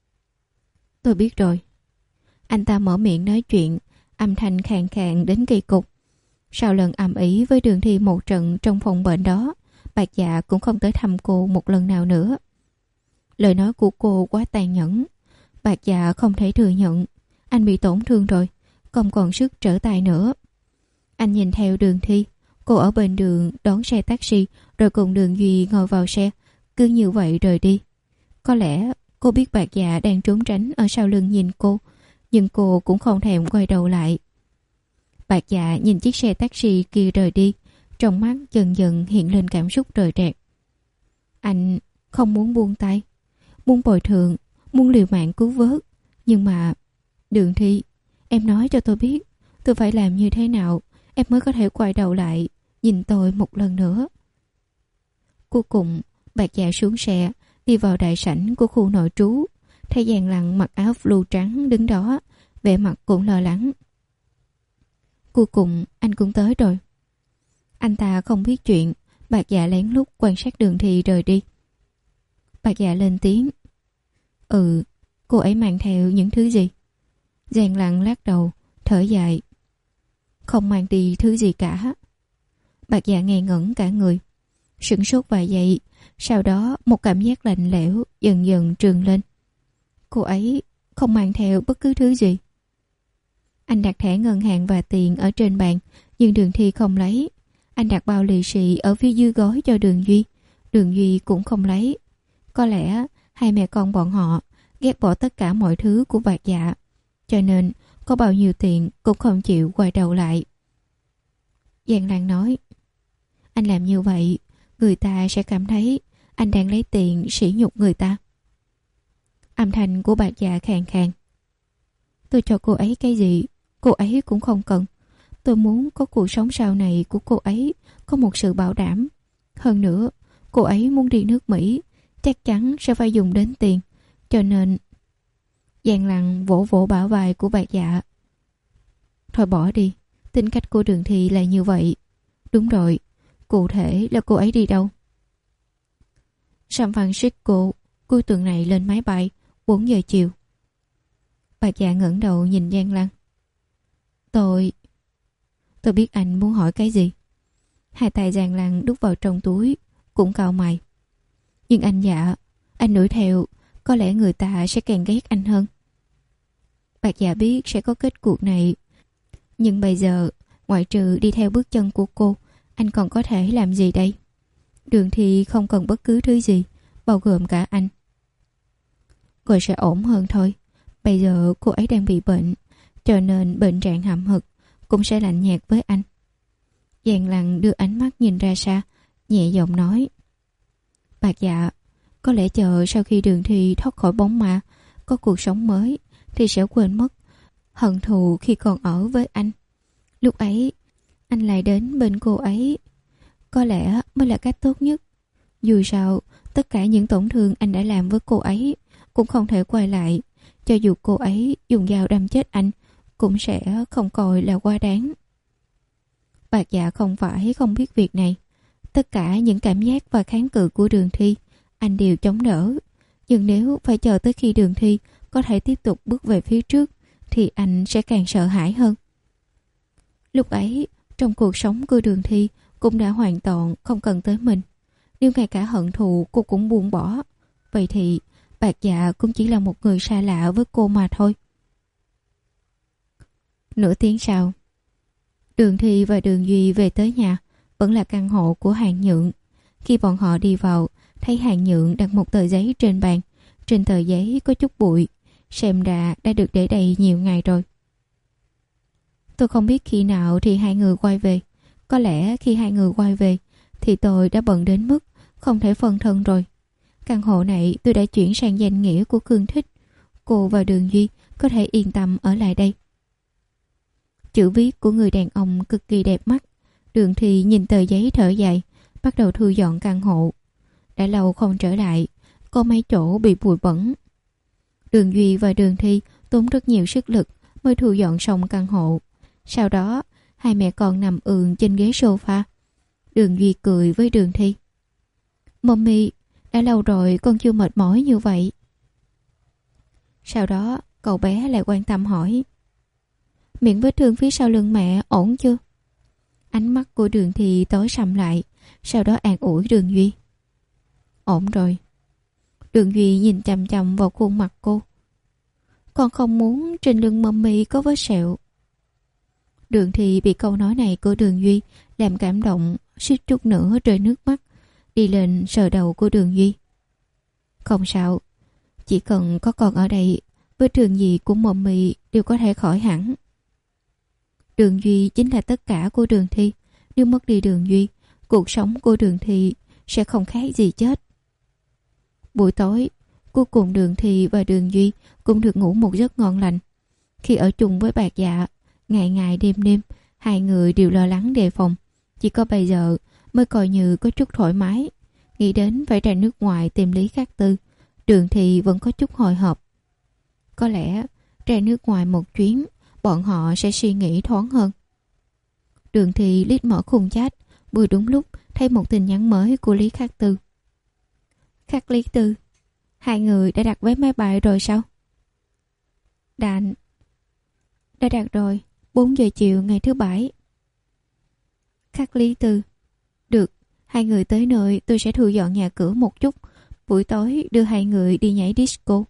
Tôi biết rồi. Anh ta mở miệng nói chuyện, âm thanh khàn khàn đến kỳ cục. Sau lần ầm ĩ với Đường Thi một trận trong phòng bệnh đó, Bạc Dạ cũng không tới thăm cô một lần nào nữa. Lời nói của cô quá tàn nhẫn. Bạc Dạ không thể thừa nhận. Anh bị tổn thương rồi, không còn sức trở tay nữa. Anh nhìn theo Đường Thi, cô ở bên đường đón xe taxi, rồi cùng Đường Duy ngồi vào xe, cứ như vậy rời đi. Có lẽ cô biết Bạc Dạ đang trốn tránh ở sau lưng nhìn cô, nhưng cô cũng không thèm quay đầu lại. Bạc Dạ nhìn chiếc xe taxi kia rời đi, trong mắt dần dần hiện lên cảm xúc rời rạc. Anh không muốn buông tay, muốn bồi thường, muốn liều mạng cứu vớt. Nhưng mà Đường Thi, em nói cho tôi biết, tôi phải làm như thế nào em mới có thể quay đầu lại nhìn tôi một lần nữa. Cuối cùng, Bạc Dạ xuống xe, đi vào đại sảnh của khu nội trú, thấy Giang Lăng mặc áo blue trắng đứng đó, vẻ mặt cũng lo lắng. Cuối cùng anh cũng tới rồi. Anh ta không biết chuyện, Bạc Dạ lén lút quan sát Đường Thi rời đi. Bạc Dạ lên tiếng. Ừ, cô ấy mang theo những thứ gì? Giang Lăng lắc đầu, thở dài. Không mang đi thứ gì cả. Bạc Dạ ngây ngẩn cả người, sửng sốt vài giây, sau đó một cảm giác lạnh lẽo dần dần trườn lên. Cô ấy không mang theo bất cứ thứ gì. Anh đặt thẻ ngân hàng và tiền ở trên bàn, Nhưng Đường Thi không lấy. Anh đặt bao lì xì ở phía dưới gói cho Đường Duy. Đường Duy cũng không lấy. Có lẽ hai mẹ con bọn họ ghét bỏ tất cả mọi thứ của Bạc Dạ, cho nên có bao nhiêu tiền cũng không chịu quay đầu lại. Giang Lan nói, anh làm như vậy, người ta sẽ cảm thấy anh đang lấy tiền sỉ nhục người ta. Âm thanh của Bạc Dạ khàn khàn. Tôi cho cô ấy cái gì, cô ấy cũng không cần. Tôi muốn có cuộc sống sau này của cô ấy có một sự bảo đảm. Hơn nữa, cô ấy muốn đi nước Mỹ, chắc chắn sẽ phải dùng đến tiền. Cho nên... Giang Lăng vỗ vỗ bả vai của Bạc Dạ. Thôi bỏ đi, tính cách của Đường Thi là như vậy. Đúng rồi, cụ thể là cô ấy đi đâu? San Francisco, cuối tuần này lên máy bay, bốn giờ chiều. Bạc Dạ ngẩng đầu nhìn Giang Lăng. Tôi... Tôi biết anh muốn hỏi cái gì. Hai tay Giang Lăng đút vào trong túi, cũng cau mày. Nhưng anh Dạ, anh đuổi theo, có lẽ người ta sẽ càng ghét anh hơn. Bạc Dạ biết sẽ có kết cuộc này. Nhưng bây giờ, ngoại trừ đi theo bước chân của cô, anh còn có thể làm gì đây? Đường Thi không cần bất cứ thứ gì, bao gồm cả anh. Cô sẽ ổn hơn thôi. Bây giờ cô ấy đang bị bệnh, cho nên bệnh trạng hậm hực cũng sẽ lạnh nhạt với anh. Giang Lăng đưa ánh mắt nhìn ra xa, nhẹ giọng nói. Bạc Dạ, có lẽ chờ sau khi Đường Thi thoát khỏi bóng ma, có cuộc sống mới, thì sẽ quên mất hận thù khi còn ở với anh. Lúc ấy, anh lại đến bên cô ấy. Có lẽ mới là cách tốt nhất. Dù sao, tất cả những tổn thương anh đã làm với cô ấy cũng không thể quay lại. Cho dù cô ấy dùng dao đâm chết anh, cũng sẽ không coi là quá đáng. Bạc Dạ không phải không biết việc này. Tất cả những cảm giác và kháng cự của Đường Thi, anh đều chống đỡ. Nhưng nếu phải chờ tới khi Đường Thi có thể tiếp tục bước về phía trước, thì anh sẽ càng sợ hãi hơn. Lúc ấy, trong cuộc sống của Đường Thi cũng đã hoàn toàn không cần tới mình. Nếu ngay cả hận thù cô cũng buông bỏ, vậy thì Bạc Dạ cũng chỉ là một người xa lạ với cô mà thôi. Nửa tiếng sau, Đường Thi và Đường Duy về tới nhà, vẫn là căn hộ của Hàng Nhượng. Khi bọn họ đi vào, thấy Hàng Nhượng đặt một tờ giấy trên bàn. Trên tờ giấy có chút bụi, xem ra đã được để đầy nhiều ngày rồi. Tôi không biết khi nào thì hai người quay về. Có lẽ khi hai người quay về thì tôi đã bận đến mức không thể phân thân rồi. Căn hộ này tôi đã chuyển sang danh nghĩa của Cương Thích. Cô và Đường Duy có thể yên tâm ở lại đây. Chữ viết của người đàn ông cực kỳ đẹp mắt. Đường Thi nhìn tờ giấy thở dài, bắt đầu thu dọn căn hộ. Đã lâu không trở lại, có mấy chỗ bị bụi bẩn. Đường Duy và Đường Thi tốn rất nhiều sức lực mới thu dọn xong căn hộ. Sau đó, hai mẹ con nằm ườn trên ghế sofa. Đường Duy cười với Đường Thi. Mommy, đã lâu rồi con chưa mệt mỏi như vậy. Sau đó, cậu bé lại quan tâm hỏi. Miệng vết thương phía sau lưng mẹ ổn chưa? Ánh mắt của Đường Thi tối sầm lại, sau đó an ủi Đường Duy. Ổn rồi. Đường Duy nhìn chằm chằm vào khuôn mặt cô. Con không muốn trên lưng mommy có vết sẹo. Đường Thi bị câu nói này của Đường Duy làm cảm động, suýt chút nữa rơi nước mắt, đi lên sờ đầu của Đường Duy. Không sao, chỉ cần có con ở đây, vết thương gì của mommy đều có thể khỏi hẳn. Đường Duy chính là tất cả của Đường Thi. Nếu mất đi Đường Duy, cuộc sống của Đường Thi sẽ không khác gì chết. Buổi tối, cuối cùng Đường Thi và Đường Duy cũng được ngủ một giấc ngon lành. Khi ở chung với Bạc Dạ, ngày ngày đêm đêm, hai người đều lo lắng đề phòng. Chỉ có bây giờ mới coi như có chút thoải mái. Nghĩ đến phải ra nước ngoài tìm Lý Khắc Tư, Đường Thi vẫn có chút hồi hộp. Có lẽ ra nước ngoài một chuyến, bọn họ sẽ suy nghĩ thoáng hơn. Đường Thi liếc mở khung chat, vừa đúng lúc thấy một tin nhắn mới của Lý Khắc Tư. Khắc Lý Tư, hai người đã đặt vé máy bay rồi sao? Đàn, đã đặt rồi, bốn giờ chiều ngày thứ bảy. Khắc Lý Tư, được, hai người tới nơi tôi sẽ thu dọn nhà cửa một chút, buổi tối đưa hai người đi nhảy disco.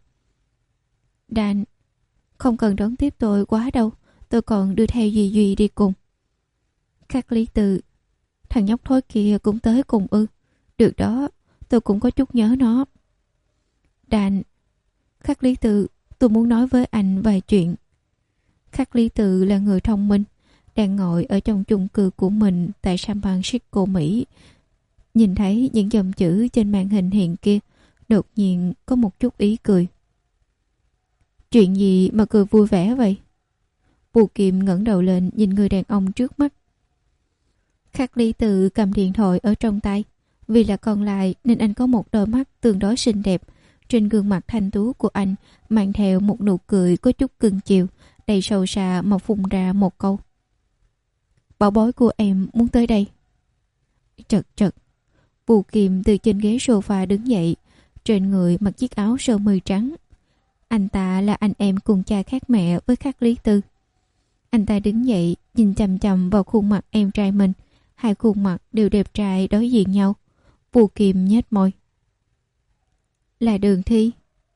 Đàn, không cần đón tiếp tôi quá đâu, tôi còn đưa theo Duy Duy đi cùng. Khắc Lý Tư. Thằng nhóc thối kia cũng tới cùng ư? Được đó, tôi cũng có chút nhớ nó. Đàn. Khắc Lý Tư, tôi muốn nói với anh vài chuyện. Khắc Lý Tư là người thông minh, đang ngồi ở trong chung cư của mình tại San Francisco, Mỹ. Nhìn thấy những dòng chữ trên màn hình hiện kia, đột nhiên có một chút ý cười. Chuyện gì mà cười vui vẻ vậy? Bù Kim ngẩng đầu lên nhìn người đàn ông trước mắt. Khắc Lý Tư cầm điện thoại ở trong tay. Vì là con lại nên anh có một đôi mắt tương đối xinh đẹp. Trên gương mặt thanh tú của anh mang theo một nụ cười có chút cưng chiều, đầy sâu xa mà phun ra một câu. Bảo bối của em muốn tới đây. Trật trật. Bù Kim từ trên ghế sofa đứng dậy, trên người mặc chiếc áo sơ mi trắng. Anh ta là anh em cùng cha khác mẹ với Khắc Lý Tư. Anh ta đứng dậy, nhìn chằm chằm vào khuôn mặt em trai mình. Hai khuôn mặt đều đẹp trai đối diện nhau. Bù Kim nhếch môi. Là Đường Thi.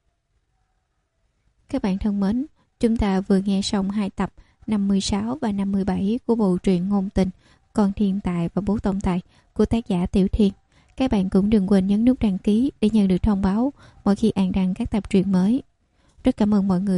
Các bạn thân mến, chúng ta vừa nghe xong hai tập năm mươi sáu và năm mươi bảy của bộ truyện ngôn tình Con Thiên Tài và Bố Tổng Tài của tác giả Tiểu Thiên. Các bạn cũng đừng quên nhấn nút đăng ký để nhận được thông báo mỗi khi An đăng các tập truyện mới. Rất cảm ơn mọi người.